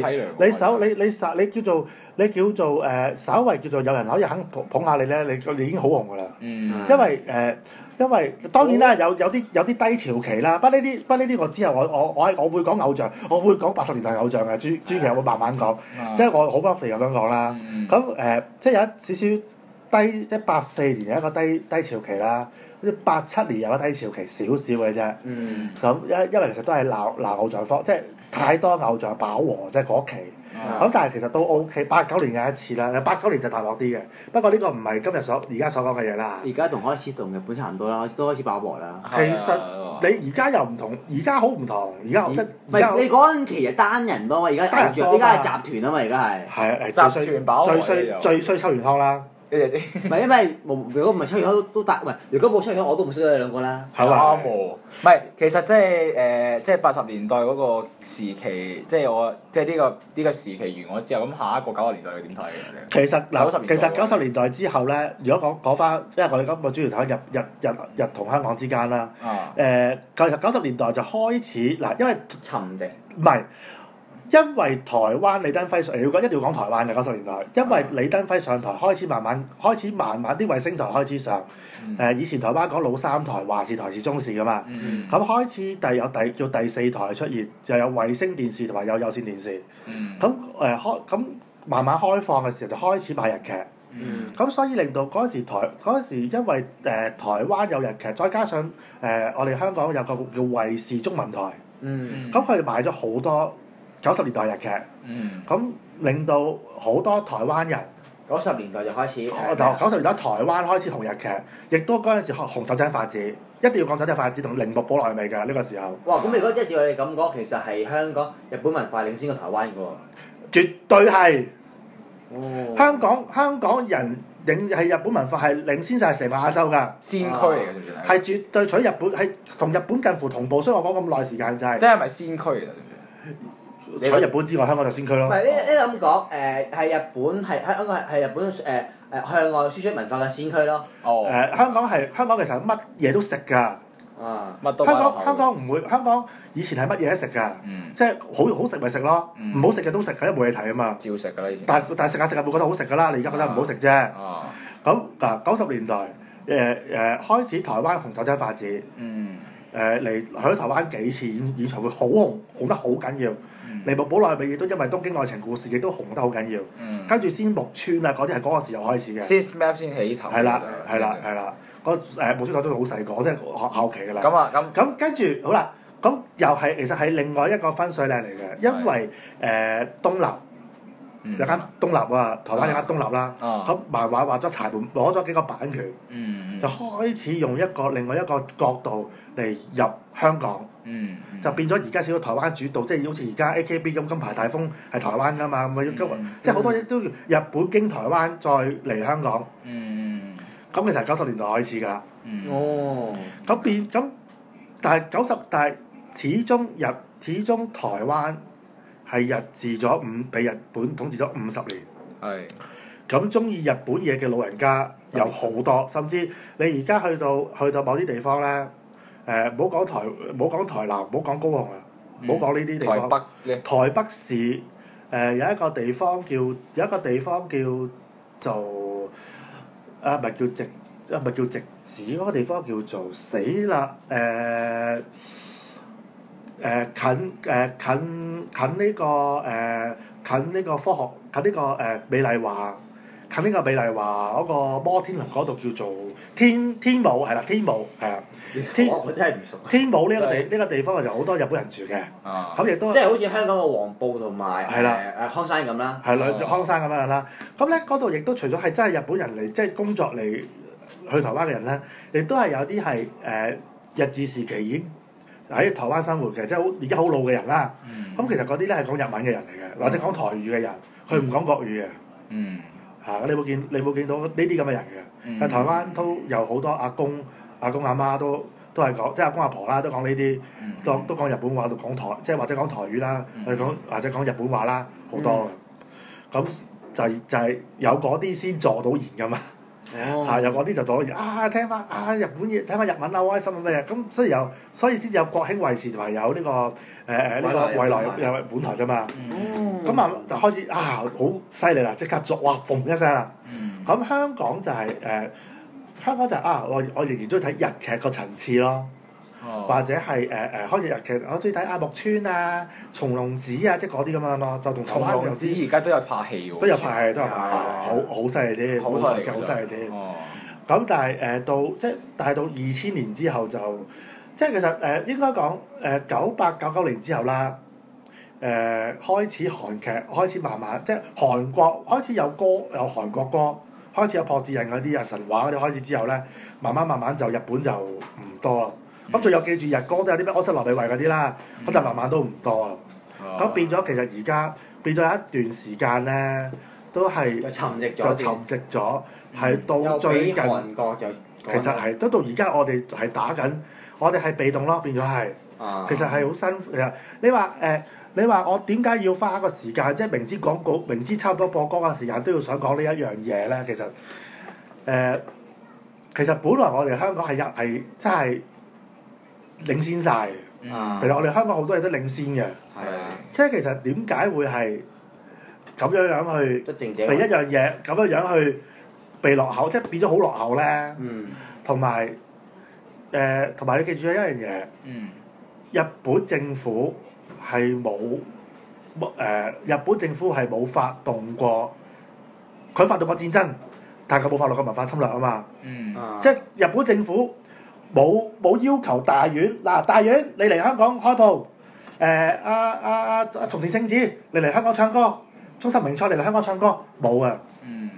叫做稍為叫做有人可以肯捧下你咧，你已經好紅㗎啦。因為當然啦，有啲低潮期啦。不過呢啲我之後我會講偶像，我會講80年代偶像嘅專期我會慢慢講，即係我好多肥咁樣講啦。咁即係有一少少低，即係84年有一個低潮期啦，好似87年有個低潮期少少嘅啫。咁因為其實都係鬧偶像方，即係太多偶像飽和，即係嗰期。咁但係其實都 OK， 89年有一次啦，89年就大鑊啲嘅。不過呢個唔係今日而家所講嘅嘢啦。 而家同開始同日本差唔多啦，都開始飽和啦。 其實你而家又唔同，而家好唔同，而家即係唔係你嗰陣期係單人多嘛？而家偶像，而家係集團啊嘛，而家係。 係集團飽和最衰秋元康啦。 唔係因為如果唔係秋元康都得，唔係如果冇秋元康我都唔識佢哋兩個啦。 啱喎。 唔係，其實即係80年代嗰個時期，即係呢個時期完咗之後，咁下一個90年代你點睇嘅？ 其實90年代之後咧，如果講翻，因為我哋今個主要睇日同香港之間啦。其實90年代就開始嗱，因為沉寂。 唔係。因為台灣李登輝一定要講台灣嘅90年代，因為李登輝上台開始慢慢啲衛星台開始上，以前台灣講老三台華視台視中視㗎嘛，咁開始叫第四台出現，就有衛星電視同埋有線電視，咁慢慢開放嘅時候就開始賣日劇，咁所以令到嗰陣時因為台灣有日劇，再加上我哋香港有個叫衛視中文台，咁佢哋買咗好多90年代日劇，咁令到好多台灣人 90年代就開始。 90年代台灣開始紅日劇，亦都嗰陣時紅酒井法子，一定要講酒井法子同鈴木保奈美㗎呢個時候。 哇！咁如果一照你咁講，其實係香港日本文化領先過台灣㗎喎。 絕對係。 哦。 香港人係日本文化係領先晒成個亞洲㗎。 先驅嚟嘅，算唔算係？ 係絕對取日本係同日本近乎同步，所以我講咁耐時間就係。 即係咪先驅嚟㗎？ 除咗日本之外，香港就先驅咯。 唔係呢咁講，係日本香港係日本向外輸出文化嘅先驅咯。 哦。 香港其實乜嘢都食㗎。 啊！ 乜都香港唔會，香港以前係乜嘢都食㗎，即係好食咪食咯，唔好食嘅都食㗎，因為冇嘢睇啊嘛。 照食㗎啦，以前。 但係食下會覺得好食㗎啦，你而家覺得唔好食啫。咁嗱90年代開始台灣紅酒井法子，嚟去咗台灣幾次演唱會，好紅得好緊要。鈴木保奈美亦都因為東京愛情故事亦都紅得好緊要。跟住先木村啊嗰啲係嗰個時候開始嘅。 先 SMAP 先起頭。 係啦。嗰木村拓哉都好細個，即係學校期㗎啦。咁跟住好啦，咁又係其實係另外一個分水嶺嚟嘅，因為東立有間東立啊，台灣有間東立啦。咁漫畫畫咗柴本攞咗幾個版權，就開始用另外一個角度嚟入香港。就變咗而家少咗台灣主導，即係好似而家 AKB 咁金牌大風係台灣㗎嘛，咁即係好多嘢都日本經台灣再嚟香港。咁其實係90年代開始㗎。 哦。 但係始終台灣係日治咗被日本統治咗50年。 係。 咁中意日本嘢嘅老人家有好多，甚至你而家去到某啲地方咧。唔好講台南，唔好講高雄啦，唔好講呢啲地方。台北市有一個地方叫做唔係叫直指嗰個地方叫做死啦近呢個科學近呢個美麗華。近呢個美麗華嗰個摩天輪嗰度叫做天母係啦，天母係啊。 我真係唔熟。 天母呢個地方就好多日本人住嘅，咁亦都即係好似香港嘅黃埔同埋康山咁啦。 係啦，康山咁樣啦。咁咧嗰度亦都除咗係真係日本人嚟，即係工作嚟去台灣嘅人咧，亦都係有啲係日治時期已經喺台灣生活嘅，即係而家好老嘅人啦。咁其實嗰啲咧係講日文嘅人嚟嘅，或者講台語嘅人，佢唔講國語嘅。你冇見到呢啲咁嘅人嘅？喺台灣都有好多阿公阿媽都係講，即係阿公阿婆啦，都講呢啲，都講日本話，即係或者講台語啦，或者講日本話啦，好多嘅。咁就係有嗰啲先助到言㗎嘛。有嗰啲就助到言聽翻日本嘢，聽翻日文啊，好開心咁嘅。咁所以先至有國興衛視同埋有呢個未來有本台㗎嘛。咁就開始好犀利啦！即刻哇嘣一聲啦。咁香港就係我仍然中意睇日劇個層次咯，或者係開始日劇，我中意睇木村啊、松隆子啊，即係嗰啲咁樣咯，就同台灣有啲。松隆子而家都有拍戲喎。都有拍戲，好犀利啲，舞台劇好犀利啲。咁但係到2000年之後就，即係其實應該講98、99年之後啦。開始韓劇開始慢慢即係韓國開始有韓國歌，開始有朴智仁嗰啲神話嗰啲開始之後咧，慢慢就日本就唔多啦。咁仲有記住日歌都有啲咩安室奈美惠嗰啲啦，咁但慢慢都唔多啊。咁變咗其實而家變咗有一段時間咧，都係就沉寂咗，係到最近韓國就其實係都到而家我哋係打緊，我哋係被動咯，變咗係，其實係好辛苦。你話我點解要花一個時間，即係明知廣告、明知差唔多播歌嘅時間，都要想講呢一樣嘢咧？其實本來我哋香港係真係領先晒嘅。其實我哋香港好多嘢都領先嘅。即係其實點解會係咁樣去被一樣嘢咁樣去被落後，即係變咗好落後咧？同埋你記住一樣嘢，日本政府係日本政府係冇發動過，佢發動過戰爭，但係佢冇發動過文化侵略啊嘛。即係日本政府冇要求大院大院你嚟香港開鋪，松田聖子你嚟香港唱歌，中森明菜你嚟香港唱歌冇啊。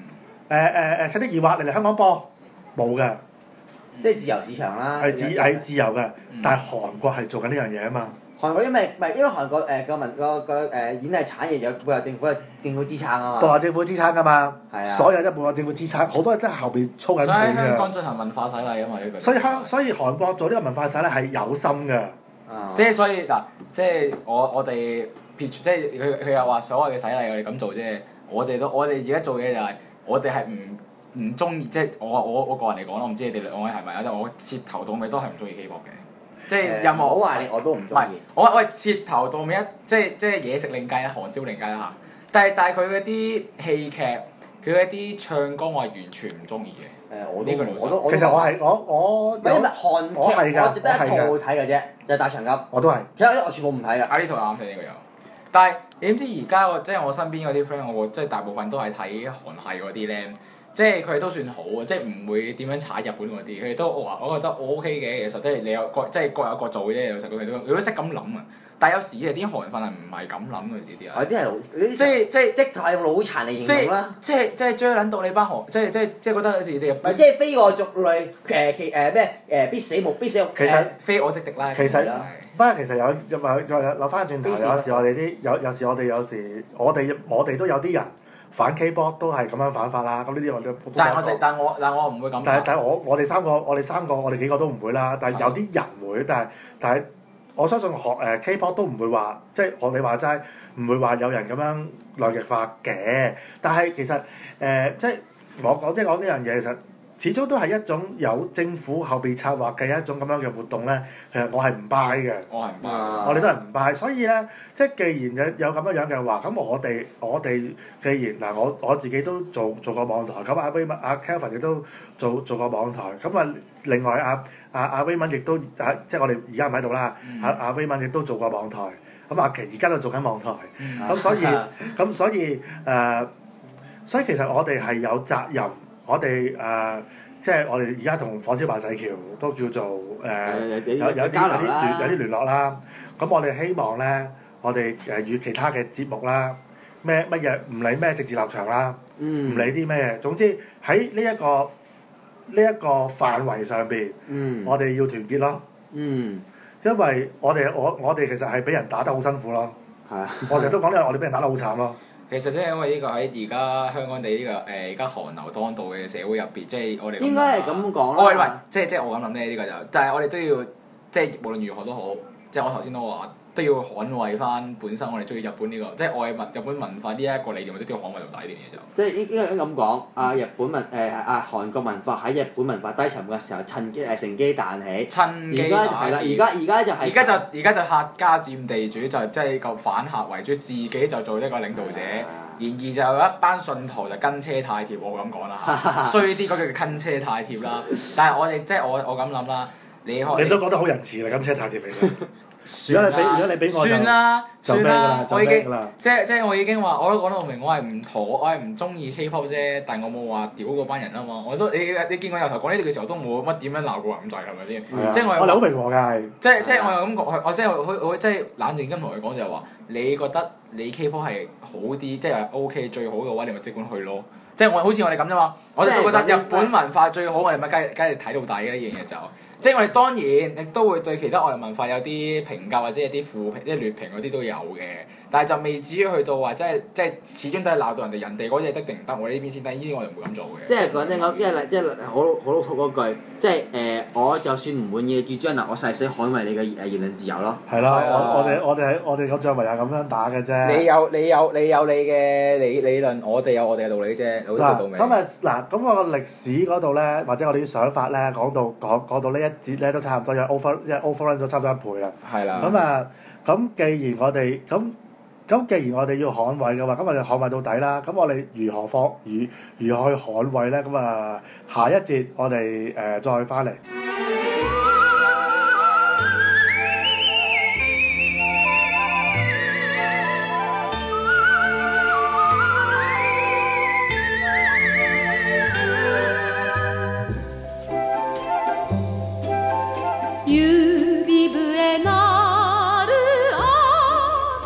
請啲疑惑你嚟香港播，冇嘅， 即係自由市場啦。 係自由嘅，但係韓國係做緊呢樣嘢啊嘛。 韓國因為韓國個演藝產業有背後政府支撐啊嘛。 背後政府支撐㗎嘛， 係啊， 所有都背後政府支撐，好多人真係後邊操緊所以盤香港嘅。 進行文化洗禮啊嘛呢句。 所以韓國做呢個文化洗禮係有心嘅。 即係所以嗱，即係我哋撇除，即係佢又話所謂嘅洗禮我哋咁做啫。我哋而家做嘢就係我哋係唔中意，即係我個人嚟講，我唔知你哋兩位係咪啊？即係我徹頭到尾都係唔中意 K-pop 嘅。即係任何唔好話你我都唔中意。 我徹頭到尾即係嘢食另計啦，韓燒另計啦嚇。但係佢嗰啲戲劇，佢嗰啲唱歌，我係完全唔中意嘅。 我都其實我係我唔係因為韓劇我只得一套睇嘅啫，就係大長今。 我都係。 其他我全部唔睇㗎。 呢套啱睇呢個有。但係你點知而家即係我身邊嗰啲 friend，我即係大部分都係睇韓系嗰啲咧。即係佢哋都算好啊，即係唔會點樣踩日本嗰啲，佢哋都我覺得我 OK 嘅，其實都係你有各有各做啫，有時佢哋都識咁諗啊。但係有時啲韓粉係唔係咁諗嘅呢啲啊？ 啲係即係用腦殘嚟形容啦。即係追撚到你班韓，即係覺得好似你哋唔係即係非我族類必死無。 其實非我即敵啦。 其實不過其實有翻轉頭，有時我哋都有啲人。反 K-pop 都係咁樣反法啦，咁呢啲我哋但我唔會咁。 但係我哋三個我哋幾個都唔會啦，但係有啲人會，但係我相信K-pop 都唔會話，即係學你話齋，唔會話有人咁樣兩極化嘅。但係其實即係我講呢樣嘢，其實始終都係一種有政府後邊策劃嘅一種咁樣嘅活動咧。其實我係唔 buy 嘅。我係唔 buy。我哋都係唔 buy，所以咧，即係既然有咁樣嘅話，咁我哋既然嗱，我自己都做過網台，咁阿 Kelvin 亦都做過網台，咁啊另外阿 Raymond 亦都即係我哋而家唔喺度啦，阿 Raymond 亦都做過網台，咁阿琪而家都做緊網台，咁所以所以其實我哋係有責任。我哋即係我哋而家同火燒白石橋都叫做有啲聯絡啦。咁我哋希望咧，我哋與其他嘅節目啦，乜嘢唔理咩政治立場啦，唔理啲咩，總之喺呢一個範圍上邊，我哋要團結咯。因為我哋其實係俾人打得好辛苦咯。我成日都講呢個，我哋俾人打得好慘咯。 其實即係因為呢個喺而家香港地呢個而家韓流當道嘅社會入邊，即係我哋應該係咁講啦。 即係我咁諗咧，呢個就，但係我哋都要即係無論如何都好，即係我頭先都話都要捍衞翻本身我哋中意日本呢個，即係愛日本文化呢一個理念，我哋都要捍衞到底呢樣嘢就。 即係應該咁講，日本韓國文化喺日本文化低沉嘅時候，趁機乘機彈起。而家係啦，而家就係。 而家就客家佔地主，就即係個反客為主，自己就做呢個領導者。然而就有一班信徒就跟車太貼，我咁講啦嚇，衰啲嗰句叫跟車太貼啦。但係我哋即係我咁諗啦，你都講得好仁慈啦，跟車太貼嚟嘅。如果你俾我算啦，我已經即係我已經話，我都講得好明，我係唔中意 K-pop 啫，但我冇話屌嗰班人啊嘛。我都你見我由頭講呢啲嘅時候，都冇乜點樣鬧過人咁滯，係咪先？即係我哋好平和㗎係。 即係我又咁講，我即係冷靜咁同佢講就係話，你覺得你 K-pop 係好啲，即係 OK 最好嘅話，你咪即管去咯。即係好似我哋咁啫嘛，我哋都覺得日本文化最好，我哋咪梗係睇到底嘅呢樣嘢就。即係我哋當然亦都會對其他外來文化有啲評價或者有啲負評、即係劣評嗰啲都有嘅，但係就未至於去到話即係始終都係鬧到人哋嗰啲得定唔得，我哋呢邊先得，呢啲我哋唔會咁做嘅。 即係講真講，即係好老土嗰句，即係我就算唔滿意嘅主張啦，我誓死捍衞你嘅言論自由咯。 係啦，我哋個仗唯有咁樣打嘅啫。 你有你嘅理論，我哋有我哋嘅道理啫。 咁我個歷史嗰度咧，或者我哋啲想法咧，講到呢一節咧都差唔多有 overrun 咗差唔多1倍啦。 係啦。 咁既然我哋要捍衞嘅話，咁我哋捍衞到底啦。咁我哋如何去捍衞咧？咁啊，下一節我哋再翻嚟。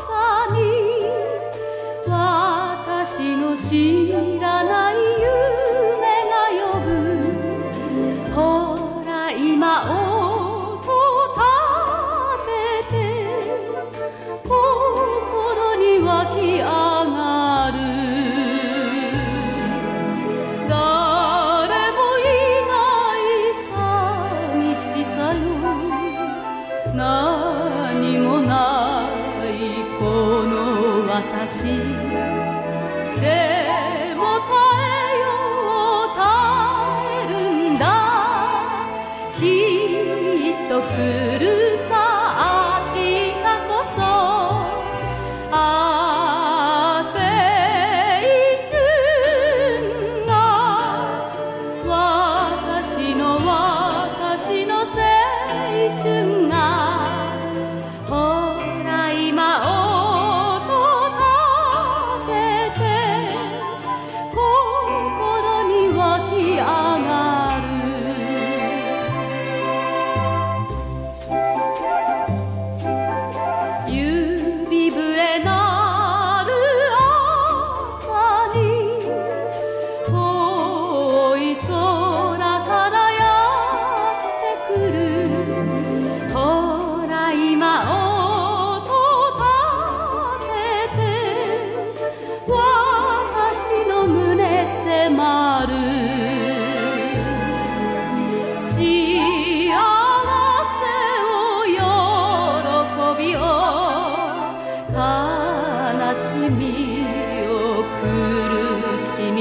知らない夢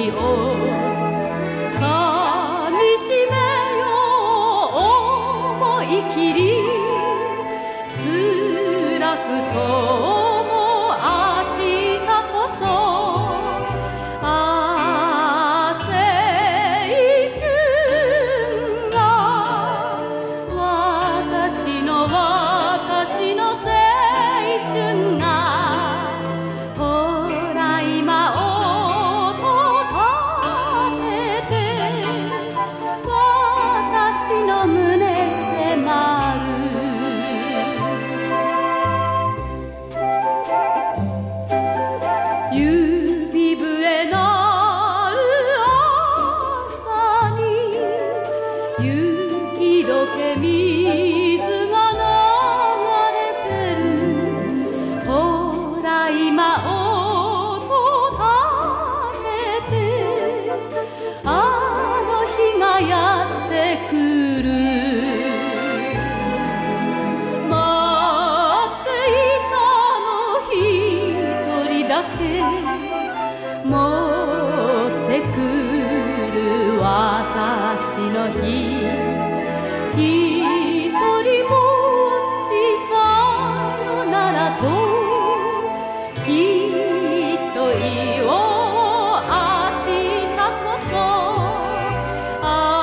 をかみしめよう思い切り辛くとも明日こそ青春が私の青春がほら今音立てて私の胸迫る指笛鳴る朝に雪解け水が流れてるほら今音立ててあの日がやってくる待っていたの一人だけ持ってくる私の日一人ぼっちさよならときっと言おう明日こそ青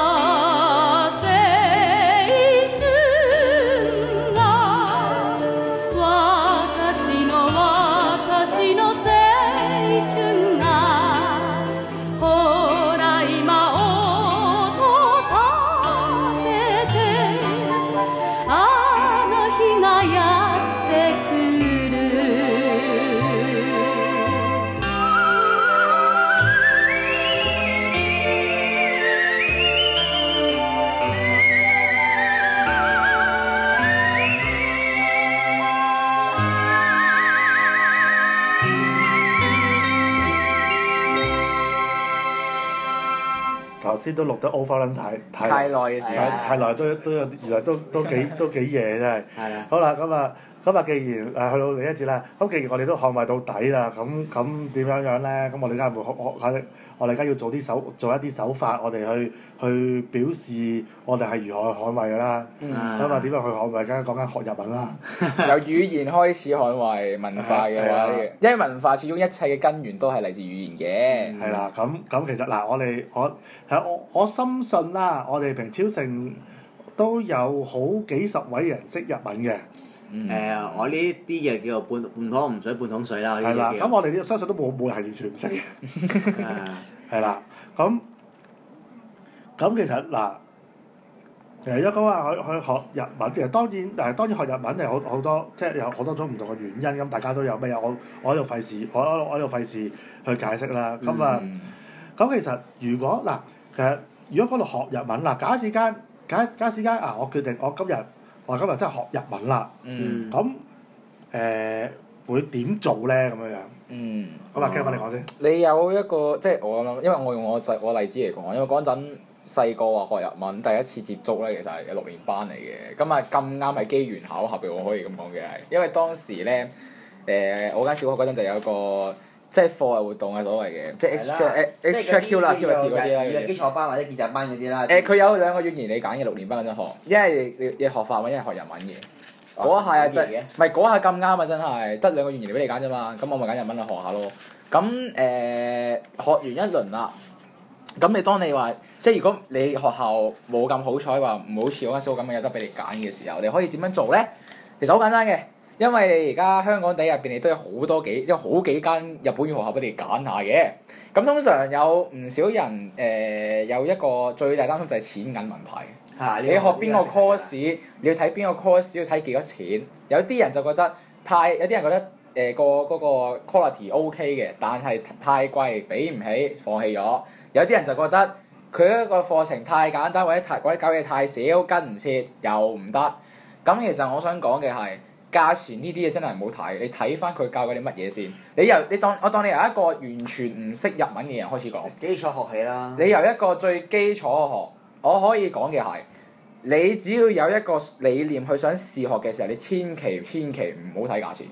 春が私の青春がほら今音立ててあの日がやってくる頭先都錄得 overrun 太耐嘅時間， 太耐都有，原來都幾夜真係。 係啦。 好啦，咁啊，既然去到另一節啦，咁既然我哋都捍衞到底啦，咁點樣咧？咁我哋而家要做一啲手法，我哋去表示我哋係如何去捍衞㗎啦。咁啊，點樣去捍衞？梗係講緊學日文啦。 由語言開始捍衞文化嘅話，因為文化始終一切嘅根源都係嚟自語言嘅。 係啦，咁其實嗱，我深信啦，我哋平超城都有好幾十位人識日文嘅。 我呢啲嘅叫做半桶唔水半桶水啦。 係啦，咁我哋相信都冇人係完全唔識嘅。係啦，咁其實嗱，如果講話去學日文，其實當然學日文係好多，即係有好多種唔同嘅原因。咁大家都有咩？我喺度費事去解釋啦。咁其實如果講到學日文啦，假使間我決定我今日真係學日文啦。咁會點做咧？咁樣樣。咁啊，Ken你講先。 你有一個即係我諗，因為我用我例子嚟講，因為嗰陣細個話學日文，第一次接觸咧，其實係6年班嚟嘅。咁啊咁啱係機緣巧合嘅，我可以咁講嘅係，因為當時咧我間小學嗰陣就有一個即係課外活動嘅所謂嘅，即係 extra 啦 Q 嗰啲啦。 語言基礎班或者見習班嗰啲啦。 佢有兩個語言你揀嘅6年班嗰陣學，一係你學法文，一係學日文嘅。嗰下啊真係，唔係嗰下咁啱啊真係，得兩個語言俾你揀啫嘛，咁我咪揀日文去學下咯。咁學完一輪啦，咁當你話即係如果你學校冇咁好彩話唔好似我間小學咁有得俾你揀嘅時候，你可以點樣做咧？其實好簡單嘅，因為你而家香港地入邊你都有好幾間日本語學校俾你揀下嘅。咁通常有唔少人有一個最大擔心就係錢銀問題。你學邊個 course，你要睇邊個 course，要睇幾多錢。有啲人就覺得嗰個 quality OK 嘅，但係太貴，俾唔起，放棄咗。有啲人就覺得佢一個課程太簡單，或者教嘢太少，跟唔切又唔得。咁其實我想講嘅係價錢呢啲嘢真係唔好睇，你睇翻佢教緊你乜嘢先。我當你由一個完全唔識日文嘅人開始講， 基礎學起啦。 你由一個最基礎學，我可以講嘅係，你只要有一個理念去想試學嘅時候，你千祈唔好睇價錢，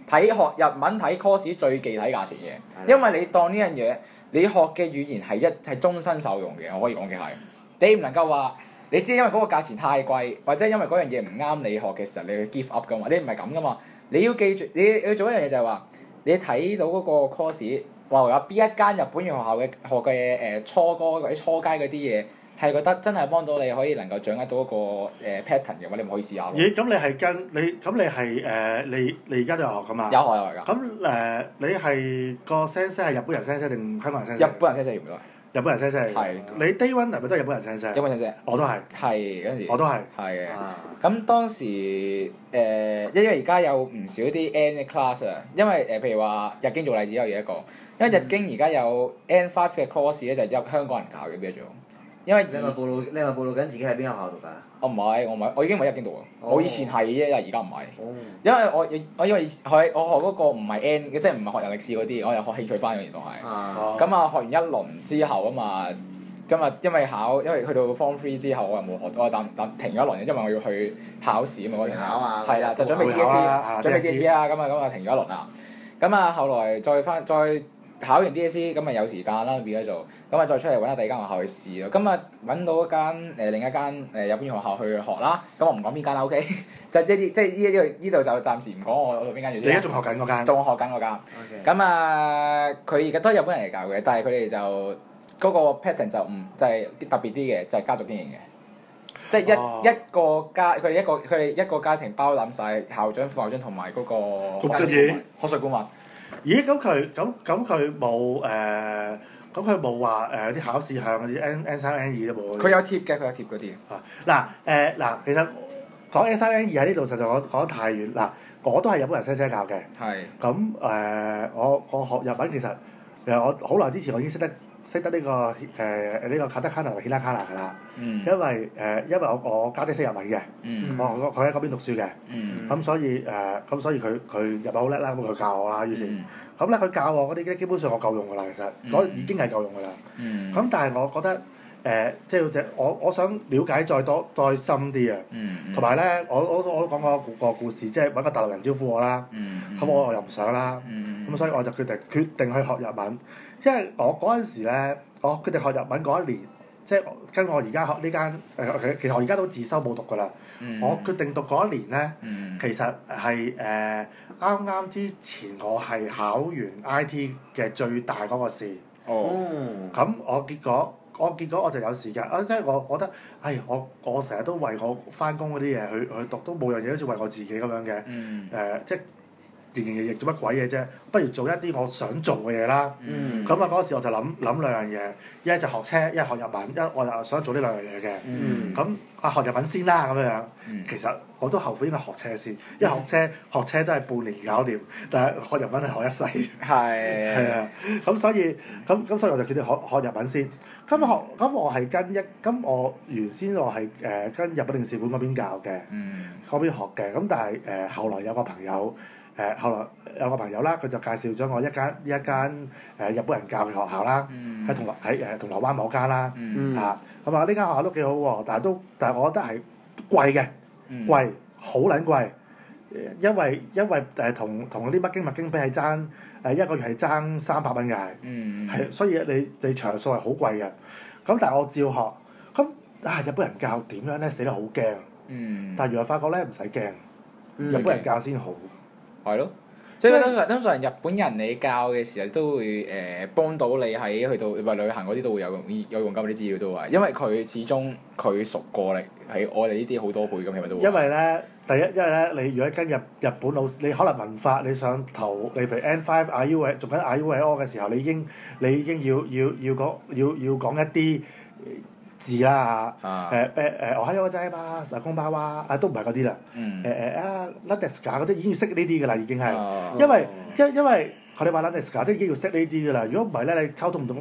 睇學日文睇 course 最忌睇價錢嘅，因為你當呢樣嘢，你學嘅語言係終身受用嘅，我可以講嘅係，你唔能夠話你知因為嗰個價錢太貴，或者因為嗰樣嘢唔啱你學嘅時候，你去 give up 噶嘛，你唔係咁噶嘛，你要記住，你要做一樣嘢就係話，你睇到嗰個 course，話有邊一間日本語學校嘅學嘅初哥或者初階嗰啲嘢。係覺得真係幫到你，可以能夠掌握到一個pattern 嘅話，你咪可以試下咯。 咦？咁你係你係你而家都有學噶嘛？ 有學㗎。 咁你係個 sensei 係日本人 sensei 定香港人 sensei？ 日本人 sensei 唔該。 日本人 sensei。 係。 你 day one 係咪都係日本人 sensei？ 日本人 sensei。 我都係。 係嗰陣時。 我都係。 係嘅。咁當時因為而家有唔少啲 N 嘅 class 啊，因為譬如話日經做例子有嘢一個，因為日經而家有 N5 嘅 course 咧就係香港人教嘅邊一種。因為你係咪暴露緊自己喺邊個學校讀㗎？ 我唔係，我已經唔係日經讀喎。我以前係啫，而家唔係。因為我因為我學嗰個唔係 N 即係唔係學人歷史嗰啲，我係學興趣班嘅原來係。咁啊學完一輪之後啊嘛，咁啊因為去到 Form 3之後我又冇學，我暫停咗一輪，因為我要去考試啊嘛嗰陣。 考啊！ 係啦，就準備 DSE，準備 DSE 啊，咁啊停咗一輪啦。咁啊後來再考完 DSE 咁咪有時間啦，變咗做咁啊，再出嚟揾下第二間學校去試咯。咁啊揾到一間另一間日本語學校去學啦。咁我唔講邊間啦，OK？就即係呢度就暫時唔講我讀邊間住先。 你而家仲學緊嗰間？ 仲學緊嗰間。咁啊，佢而家都係日本人嚟教嘅，但係佢哋就嗰個 pattern 就係特別啲嘅，就係家族經營嘅。即係一個家，佢哋一個家庭包攬晒校長、副校長同埋嗰個學術顧問。 咦？咁佢冇話啲考試向嗰啲 N3 N2都冇。 佢有貼嘅，佢有貼嗰啲。 嗱其實講 N3 N2喺呢度實在講得太遠。嗱，我都係日本人sensei教嘅。係。咁我學日文其實我好耐之前我已經識得呢個卡德卡納同希拉卡納㗎啦。因為我家姐識日文嘅。佢喺嗰邊讀書嘅。咁所以佢日文好叻啦，咁佢教我啦，於是咁咧佢教我嗰啲基本上我夠用㗎啦，其實嗰已經係夠用㗎啦。咁但係我覺得即係我想了解再深啲啊。同埋咧，我都講過個故事，即係揾個大陸人招呼我啦。咁我又唔想啦。咁所以我就決定去學日文，因為我嗰陣時咧，我決定學日文嗰一年，即係跟我而家學呢間其實我而家都自修冇讀㗎啦。我決定讀嗰一年咧，其實係啱之前我係考完 IT 嘅最大嗰個試。咁我結果我就有時間，因為我覺得，我成日都為我翻工嗰啲嘢去讀，都冇樣嘢好似為我自己咁樣嘅。即係營營役做乜鬼嘢啫？不如做一啲我想做嘅嘢啦。咁嗰時我就諗兩樣嘢，一係就學車，一係學日文，我就想做呢兩樣嘢嘅。咁學日文先啦咁樣。其實我都後悔應該學車先，因為學車都係半年搞掂，但係學日文係學一世。係啊，咁所以我就決定學日文先。咁我原先我係跟日本領事館嗰邊教嘅，嗰邊學嘅。咁但係後來有個朋友啦，佢就介紹咗我一間日本人教嘅學校啦，喺銅鑼灣某間啦。咁呢間學校都幾好喎，但係我覺得係貴嘅，貴好撚貴，因為同啲北京比係爭一個月係爭300蚊嘅係，所以你場數係好貴嘅。咁但係我照學，咁日本人教點樣咧？死得好驚。但係原來發覺咧唔使驚，日本人教先好。係咯，即係通常日本人你教嘅時候都會幫到你喺去到旅行嗰啲都會有用咁啲資料都係，因為佢始終佢熟過你喺我哋呢啲好多倍咁，係咪都會？因為咧，你如果跟日本老師，你可能文法你上頭，你譬如 N5 IU 做緊 IUO 嘅時候，你已經要講一啲字啦我喺我仔嘛，實公包啊，都唔係嗰啲啦。Landeska 嗰啲已經要識呢啲㗎啦，已經係，因為佢哋話 Landeska 都已經要識呢啲㗎啦。如果唔係咧，你溝通唔到，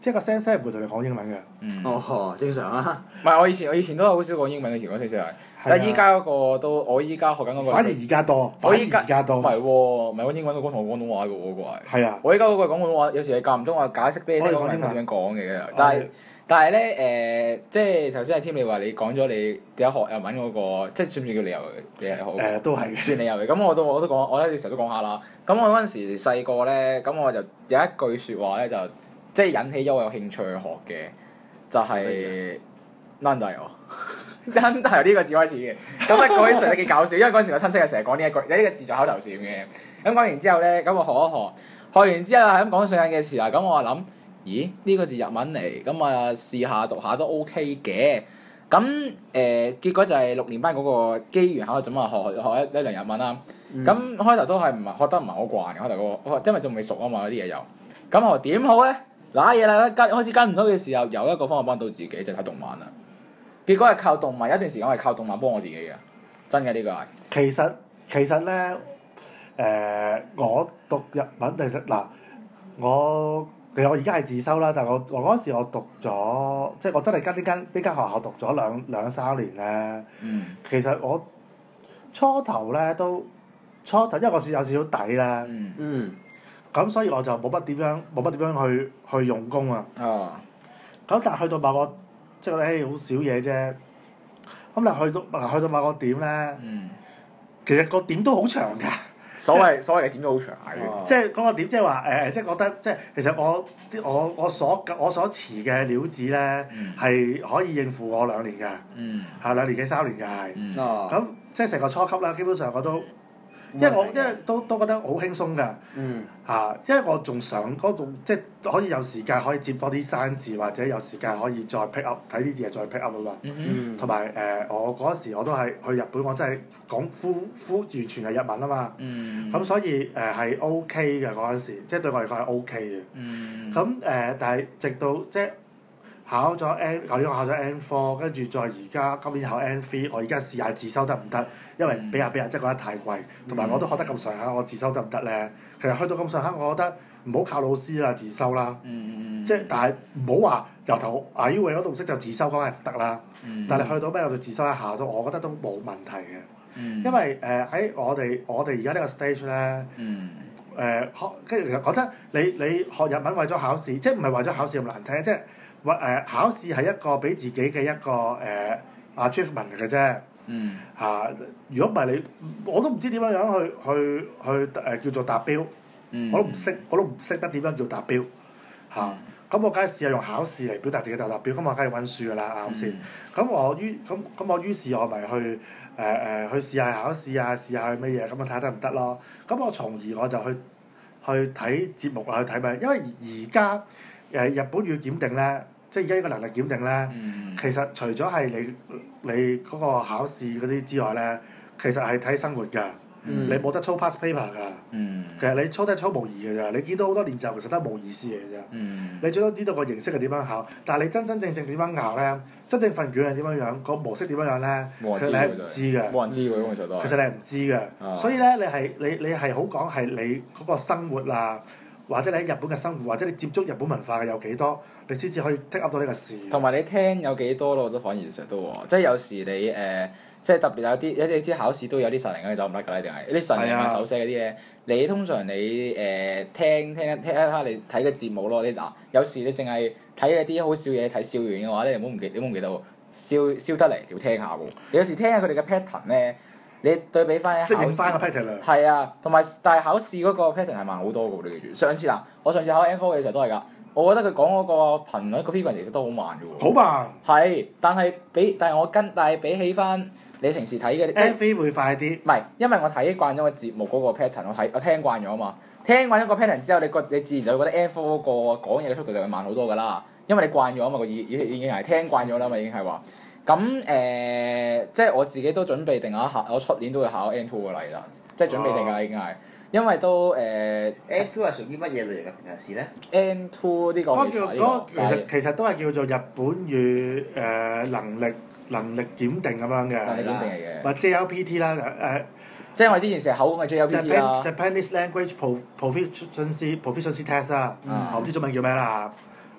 即係個聲唔會同你講英文嘅。 哦，正常啦。 唔係我以前都係好少講英文嘅，前嗰4-4係。但係依家嗰個都，我依家學緊嗰個。 反而而家多， 我依家而家多。 唔係喎，唔係我英文都講同我廣東話嘅喎，嗰個係。 係啊。 我依家嗰個講廣東話，有時係間唔中我解釋俾你聽講點樣講嘅，但係咧即係頭先阿添你話你講咗你點解學日文嗰個，即係算唔算叫理由嘅好？ 都係。算理由嘅，咁我都講，我咧成日都講下啦。咁我嗰陣時細個咧，咁我就有一句説話咧，就即係引起咗我有興趣去學嘅，就係 Nanda Nanda 由呢個字開始嘅。咁咧嗰陣時都幾搞笑，因為嗰陣時我親戚係成日講呢一句，有呢個字做口頭禪嘅。咁講完之後咧，咁我學完之後係咁講上癮嘅時候，咁我話諗。咦？呢個字日文嚟，咁啊試下讀下都 OK 嘅。咁結果就係6年班嗰個機緣巧合咁啊學一兩日文啦。咁開頭都係學得唔係好慣嘅，開頭嗰個因為仲未熟啊嘛，嗰啲嘢又。咁我點好咧？揦嘢啦，開始跟唔到嘅時候，有一個方法幫到自己，就睇動漫啦。結果係靠動漫，有一段時間我係靠動漫幫我自己嘅，真嘅呢個係。 其實咧，我讀日文其實嗱，其實我而家係自修啦，但係我嗰陣時我讀咗，即係我真係跟呢間學校讀咗兩三年咧。其實我初頭，因為我有少少底咧。咁所以我就冇乜點樣去用功啊。咁但係去到某個，即係好少嘢啫。咁但係去到某個點咧，其實個點都好長㗎。 所謂嘅點都好長嘅。 即係嗰個點，即係話即係覺得即係其實我所持嘅料子咧係可以應付我2年㗎。係2年幾3年㗎係。咁即係成個初級啦，基本上我都。因為都覺得好輕鬆㗎。因為我仲想嗰種即係可以有時間可以接多啲生字，或者有時間可以再 pick up 睇啲字再 pick up 啊嘛。同埋我嗰時我都係去日本，我真係講完全係日文啊嘛。咁所以係 OK 嘅嗰陣時，即係對我嚟講係 OK 嘅。咁但係直到即係考咗舊年我考咗 N4，跟住再而家今年考 N3，我而家試下自修得唔得？因為俾人即係覺得太貴，同埋我都學得咁上下，我自修得唔得咧？其實去到咁上下，我覺得唔好靠老師啦，自修啦。即係但係唔好話由頭啊要嗰度唔識就自修，梗係唔得啦。但係去到咩我就自修一下都，我覺得都冇問題嘅。因為喺我哋而家呢個 stage 咧，跟住其實講真，你學日文為咗考試，即係唔係為咗考試咁難聽，即係考試係一個俾自己嘅一個achievement 嚟嘅啫。如果唔係你，我都唔知點樣去叫做達標。我都唔識得點樣叫達標。咁我梗係試下用考試嚟表達自己達標，咁我梗係温書㗎啦，啱先。咁我於是我咪去試下考試啊，試下去乜嘢，咁啊睇下得唔得咯。咁我從而我就去睇節目啊，去睇咩？因為而家日本語檢定咧，即係而家呢個能力檢定咧，其實除咗係你嗰個考試嗰啲之外咧，其實係睇生活㗎。你冇得操 past paper 㗎。其實你操都係操模擬㗎咋，你見到好多練習其實都係冇意思嘅啫。你最多知道個形式係點樣考，但係你真正點樣考咧，真正份卷係點樣樣，個模式點樣樣咧，其實你係唔知嘅。 冇人知喎，其實都係。 其實你係唔知嘅，所以咧你係好講係你嗰個生活啊，或者你喺日本嘅生活，或者你接觸日本文化嘅有幾多，你先至可以 take up 到呢個事。 同埋你聽有幾多咯，我都反而成日都喎，即係有時你即係特別有啲你知考試都有啲實靈嘅走唔甩㗎啦，一定係啲實靈啊手寫嗰啲咧。你通常你聽一下你睇嘅節目咯，你嗱有時你淨係睇一啲好笑嘢，睇笑完嘅話咧，你唔好唔記得喎，笑得嚟要聽下喎。你有時聽下佢哋嘅 pattern 咧，你對比翻適應翻個 pattern。係啊，同埋但係考試嗰個 pattern 係慢好多嘅喎，你記住。上次我上次考 N4 嘅時候都係㗎。我覺得佢講嗰個頻率個 frequency 其實都好慢嘅喎。好慢。係，但係比起翻你平時睇嘅 ，N3 會快啲。 唔係，因為我睇慣咗個節目嗰個 pattern，我聽慣咗啊嘛。聽慣咗個 pattern 之後，你自然就會覺得 N4 嗰個講嘢嘅速度就會慢好多㗎啦。因為你慣咗啊嘛，已經係聽慣咗啦嘛，已經係話。咁即係我自己都準備定下，我出年都會考 N2 㗎啦，其實即係準備定㗎啦，已經係。因為都 N2 係屬於乜嘢類型嘅平時咧 ？N2 呢個其實都係叫做日本語能力檢定咁樣嘅。 能力檢定嚟嘅。 或 JLPT 啦即係我之前成日考嘅 JLPT 啦。 Japanese Language Proficiency Test 啦，我唔知中文叫咩啦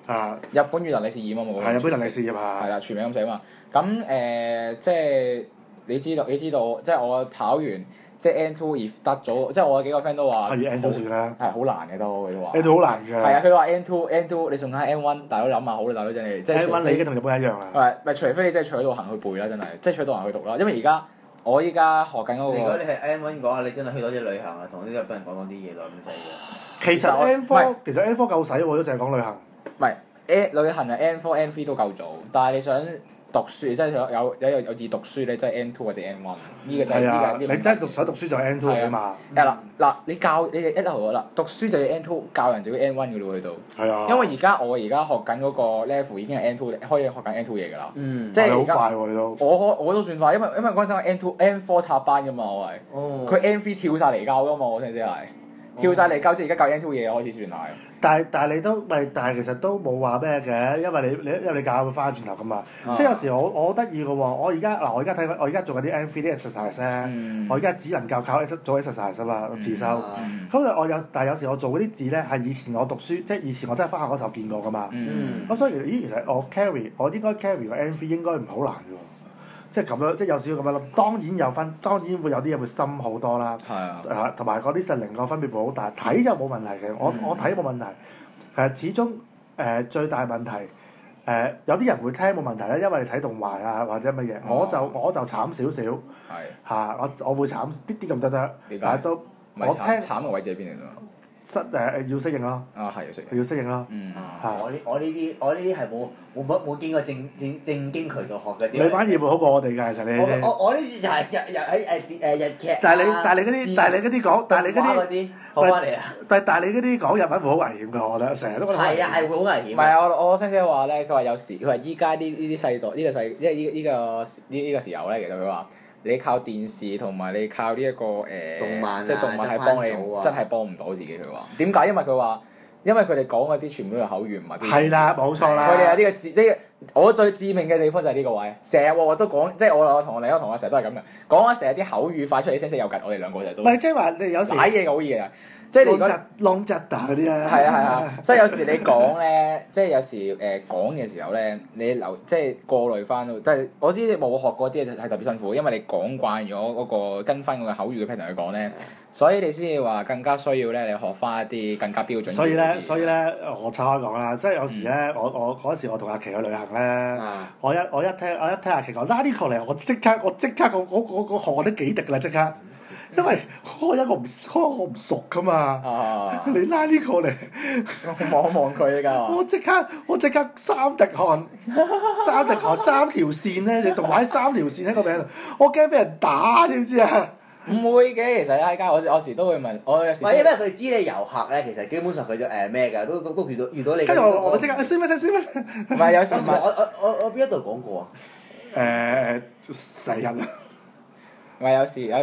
啊， 日本語能力試驗啊嘛， 係日本能力試驗係啦，全名咁寫啊嘛。咁即係你知道，即係我考完即係 N2 if 得咗，即係我幾個 friend 都話可以 N2 算啦係好難嘅都，佢都話 N2 好難㗎。 係啊，佢話 N2 你仲睇 N1，大佬諗下好啦，大佬真係即係 N1 你已經同日本一樣啦。 咪除非你真係取到行去背啦，真係即係取到行去讀啦。因為我依家學緊嗰個。 如果你係 N1 嘅話，你真係去多啲旅行啊，同啲日本人講多啲嘢咯，咁滯嘅。 其實 N4 夠使喎，都淨係講旅行。 唔係旅行係 N4、N3 都夠做，但係你想讀書，即係有志讀書咧，即係 N2 或者 N1。呢個就係呢個。 你真係想讀書就 N2 啊嘛。 嗱，你哋一頭啦，讀書就要 N2，教人就要 N1 嘅咯去到。 係啊。 因為我而家學緊嗰個 level 已經係 N2，可以學緊 N2 嘢㗎啦。即係好快喎！你都。 我都算快，因為嗰陣時我 N4 插班㗎嘛，我係。佢 N3 跳晒嚟教㗎嘛，我先係。跳晒嚟教，即係而家教 N2 嘢開始算係。 但係你都但係其實都冇話咩嘅，因為你教會翻轉頭噶嘛。即係有時我好得意嘅喎，我而家做緊啲 N3 啲 exercise 咧，我而家只能夠靠做 exercise 啊嘛，自修。咁但係有時我做嗰啲字咧係以前我讀書，即係以前我真係翻學嗰時候見過噶嘛。咁所以其實我應該 carry 個 N3 應該唔係好難嘅喎。即係咁樣，即係有少少咁樣諗。當然會有啲嘢會深好多啦。同埋嗰啲實靈個分別會好大，睇就冇問題嘅。我睇冇問題。始終最大問題有啲人會聽冇問題咧，因為你睇動畫啊或者乜嘢。我就慘少少。係。我會慘啲咁得，但係都我聽。 慘嘅位置喺邊嚟㗎？ 要適應咯。 係要適應。 要適應咯。 我呢啲係冇經過正經渠道學嘅。 你反而會好過我哋㗎，其實你。 我呢啲就係喺日劇。 但係你嗰啲講，但係你嗰啲學翻嚟啊！ 但係你嗰啲講日文會好危險㗎，我覺得成日都覺得。 係啊，係會好危險。 唔係啊！我聲聲話咧，佢話有時佢話依家呢啲世代呢個時候咧，其實佢話你靠電視同埋你靠呢一個動漫即係動漫係幫你真係幫唔到自己。佢話點解？因為佢哋講嗰啲全部都係口語，唔係。係啦，冇錯啦。 佢哋有呢個字，我最致命嘅地方就係呢個位，成日我都講，即係我同另一個同學成日都係咁嘅，講緊成日啲口語快出嚟，聲聲有緊，我哋兩個成日都。唔係即係話你有時。 擺嘢好易嘅，即係你如果。 long 質嗰啲啊。 係啊，所以有時你講咧，即係有時講嘅時候咧，你即係過濾翻咯。但係我知你冇學過啲係特別辛苦，因為你講慣咗嗰個跟翻嗰個口語嘅 pattern 去講咧，所以你先至話更加需要咧，你學翻一啲更加標準。 所以咧，我岔開講啦，即係有時咧，我嗰時我同阿琪去旅行咧，我一聽阿琪講拉呢個嚟，我即刻個汗都幾滴啦，即刻，因為我唔熟噶嘛，你拉呢個嚟， 我望一望佢㗎。 我即刻三滴汗三條線咧，你動畫三條線喺個名度，我驚俾人打，知唔知啊？ 唔會嘅，其實喺街我有時都會問，我有時。 因為佢知你遊客咧，其實基本上佢就咩㗎，都遇到你。 跟住我即刻先乜？ 唔係有時我邊一度講過啊？ 成日啊！ 唔係有時咧。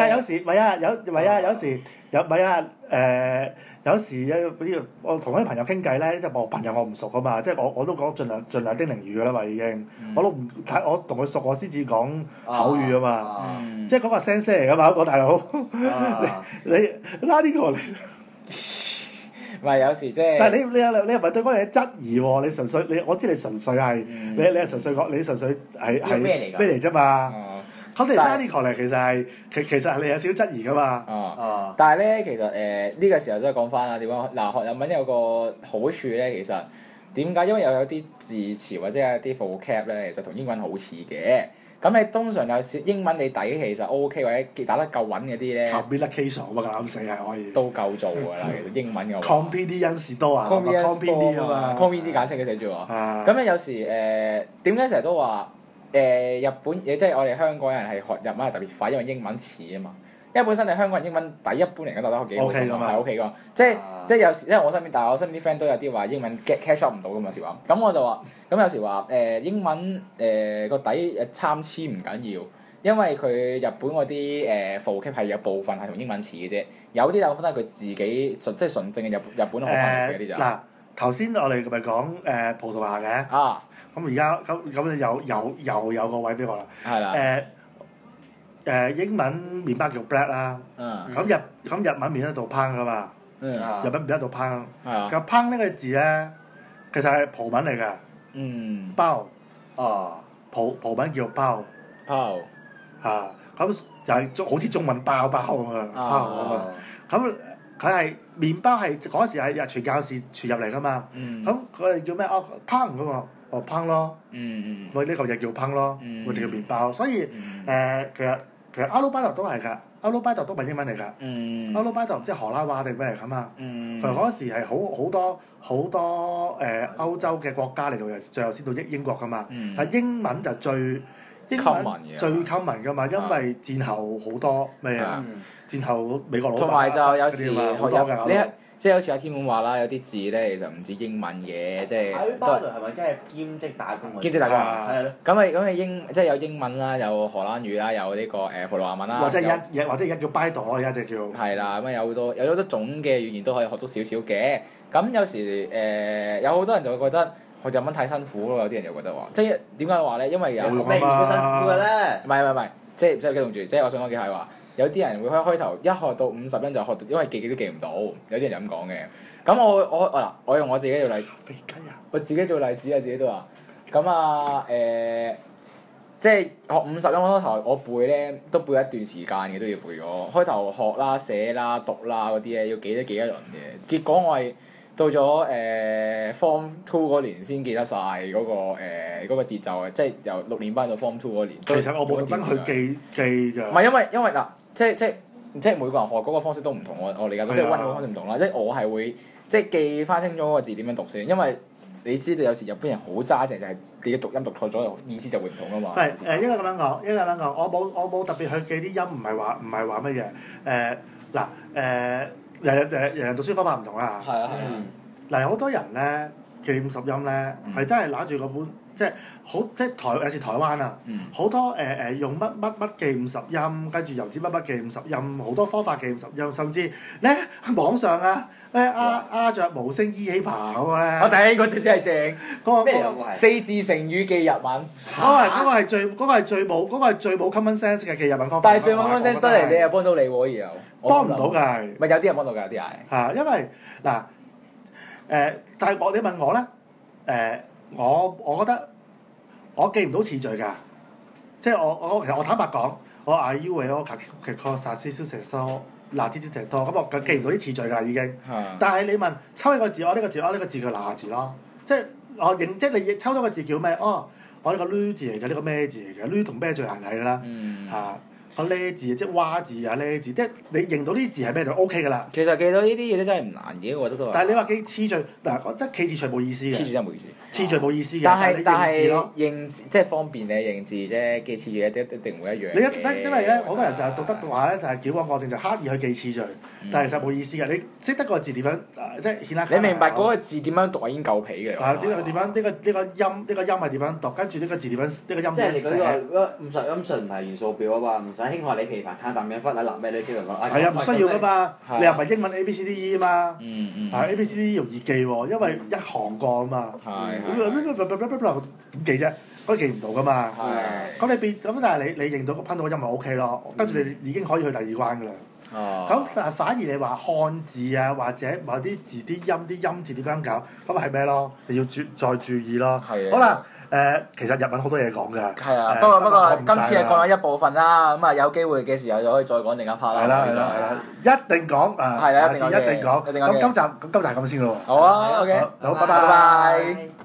有時我同啲朋友傾偈咧，即係我朋友我唔熟啊嘛，即係我都講盡量丁寧語㗎啦嘛已經，我都唔睇我同佢熟我先至講口語啊嘛，即係講個聲嚟㗎嘛嗰個大佬，你拉呢個嚟， 唔係有時即係。 但係你又唔係對嗰樣嘢質疑喎？你純粹我知你純粹係你係純粹講你純粹係咩嚟啫嘛？咁你拉呢個嚟其實係你有少少質疑㗎嘛？ 但係咧，其實呢個時候都係講翻啦。點講？嗱，學日文有個好處咧，其實點解？因為又有啲字詞或者有啲 vocab 咧，其實同英文好似嘅。咁你通常有時英文你底其實 OK 或者打得夠穩嗰啲咧。 communication 啊嘛，啱死係可以。 都夠做㗎啦，其實英文嘅話。 convenience 多啊 convenience 啊嘛 convenience 簡稱嘅寫住喎。咁咧有時點解成日都話？日本即係我哋香港人係學日文係特別快，因為英文似啊嘛。因為本身你香港人英文一般嚟講打得幾好㗎嘛，係 OK 㗎。即係有時，因為我身邊啲 friend 都有啲話英文 catch up 唔到㗎嘛，有時話。咁我就話，咁有時話英文個底參差唔緊要，因為佢日本嗰啲vocab 係有部分係同英文似嘅啫，有啲大部分都係佢自己即係純正嘅日本學翻嚟嘅啲就。 嗱，頭先我哋咪講葡萄牙嘅。咁而家咁又有個位俾我啦。 係啦。 英文麵包叫 bread 啦。咁日文麵喺度烹㗎嘛。日文麵喺度烹。咁烹呢個字咧， 其實係葡文嚟㗎， 嗯， 包哦， 葡文叫包泡嚇，咁又係好似中文包包咁啊，包咁啊，咁佢係麵包係嗰時係傳教士傳入嚟㗎嘛， 嗯咁佢哋叫咩？哦，烹嗰個，哦烹咯， 嗯咪呢嚿嘢叫烹咯， 嗯咪就叫麵包，所以其實阿魯巴特都係㗎，阿魯巴特都唔係英文嚟㗎。 嗯歐羅巴特即係荷蘭話定咩嚟㗎嘛？ 嗯佢嗰時係好多歐洲嘅國家嚟到，最後先到英國㗎嘛。 嗯但係英文就最英文 common 嘅最 common 㗎嘛，因為戰後好多咩啊？戰後美國佬同埋就有時好多㗎。 呢即係好似阿天滿話啦，有啲字咧就唔止英文嘅，即係阿魯巴特係咪真係兼職打工？ 兼職打工啊係咯。 咁即係有英文啦，有荷蘭語啦，有呢個葡萄牙文啦， 或者有或者而家叫 Bible 而家就叫。 係啦，咁有好多種嘅語言都可以學到少少嘅。咁有時有好多人就會覺得學日文太辛苦咯，有啲人就覺得話，即係點解話咧？因為有冇用咩咁辛苦嘅咧？ 唔係，即係激動住，即係我想講嘅係話，有啲人會開頭一學到50音就學到，因為記都記唔到，有啲人就咁講嘅。咁我用我自己做例， 飛雞啊！ 我自己做例子啊，自己都話，咁即係學50音開頭，我背咧都背一段時間嘅，都要背咗。開頭學啦、寫啦、讀啦嗰啲咧，要記一輪嘅。結果我係到咗Form 2嗰年先記得晒嗰個節奏嘅，即係由6年班到 Form 2嗰年。 其實我冇特登去記㗎。 唔係因為嗱，即係每個人學嗰個方式都唔同，我理解到，即係温嗰個方式唔同啦。即係我係會即係記翻清楚嗰個字點樣讀先，因為你知道有時日本人好揸正，就係你嘅讀音讀錯咗，意思就會唔同㗎嘛。 係應該咁樣講，我冇特別去記啲音，唔係話乜嘢人讀書方法唔同啦。 係啊， 嗱，好多人咧記50音咧，係真係揦住嗰本，即係好即係有時台灣啊，好多用乜記50音，跟住又唔知乜記50音，好多方法記50音，甚至咧網上啊鴉雀無聲依起爬嗰個咧， 我睇嗰隻真係正， 嗰個咩有個係？ 4字成語記日文， 嗰個係最冇 common sense 嘅記日文方法。 但係最冇 concept 得嚟，你又幫到你喎，又幫唔到㗎。 咪有啲人幫到㗎，有啲係。 嚇，因為嗱但係你問我咧我覺得我記唔到次序㗎，即係其實我坦白講，我 I U 嘅我其實殺死燒石梳嗱啲啲多，咁我記唔到啲次序㗎已經。但係你問抽一個字，我呢個字叫嗱字咯，即係即係你抽到個字叫咩？哦，我呢個攣字嚟嘅，呢個咩字嚟嘅？攣同咩最難睇㗎啦嚇。個呢字即係蛙字啊呢字，即係你認到呢啲字係咩就 O K 㗎啦。 其實記到呢啲嘢都真係唔難嘅，我覺得都係。 但係你話記次序嗱，我覺得記字序冇意思嘅。 次序真係冇意思。 次序冇意思嘅， 但係係你認字咯。 認字即係方便你認字啫，記次序一定唔會一樣嘅。 因為咧，好多人就係讀得話咧，就係矯枉過正，就刻意去記次序，但係其實冇意思嘅。你識得個字點樣，即係顯下。 你明白嗰個字點樣讀已經夠皮嘅。 啊！呢個點樣？呢個音係點樣讀？跟住呢個字點樣？呢個音點樣即係你嗰寫？ 個50音順係元素表啊嘛，唔使興學你琵琶彈彈嘅忽啊，立咩你知道咯。 係啊，唔需要㗎嘛。 係你又唔係英文 A B C D E 啊嘛。 係 A B C D E 容易記喎，因為一行過啊嘛。點記啫？嗰啲記唔到㗎嘛。咁但係你認到個噴到個音咪 O K 咯，跟住你已經可以去第二關㗎啦。咁但係反而你話漢字啊，或者某啲字啲音字點樣搞，咁係咩咯？你要再注意咯。好啦，其實日文好多嘢講㗎。 係啊，不過今次係講咗一部分啦，咁啊有機會嘅時候就可以再講另一 part 啦。 係啦，一定講啊！ 係啊， 一定講。咁今集係咁先咯喎。 好啊，OK， 好，拜拜拜。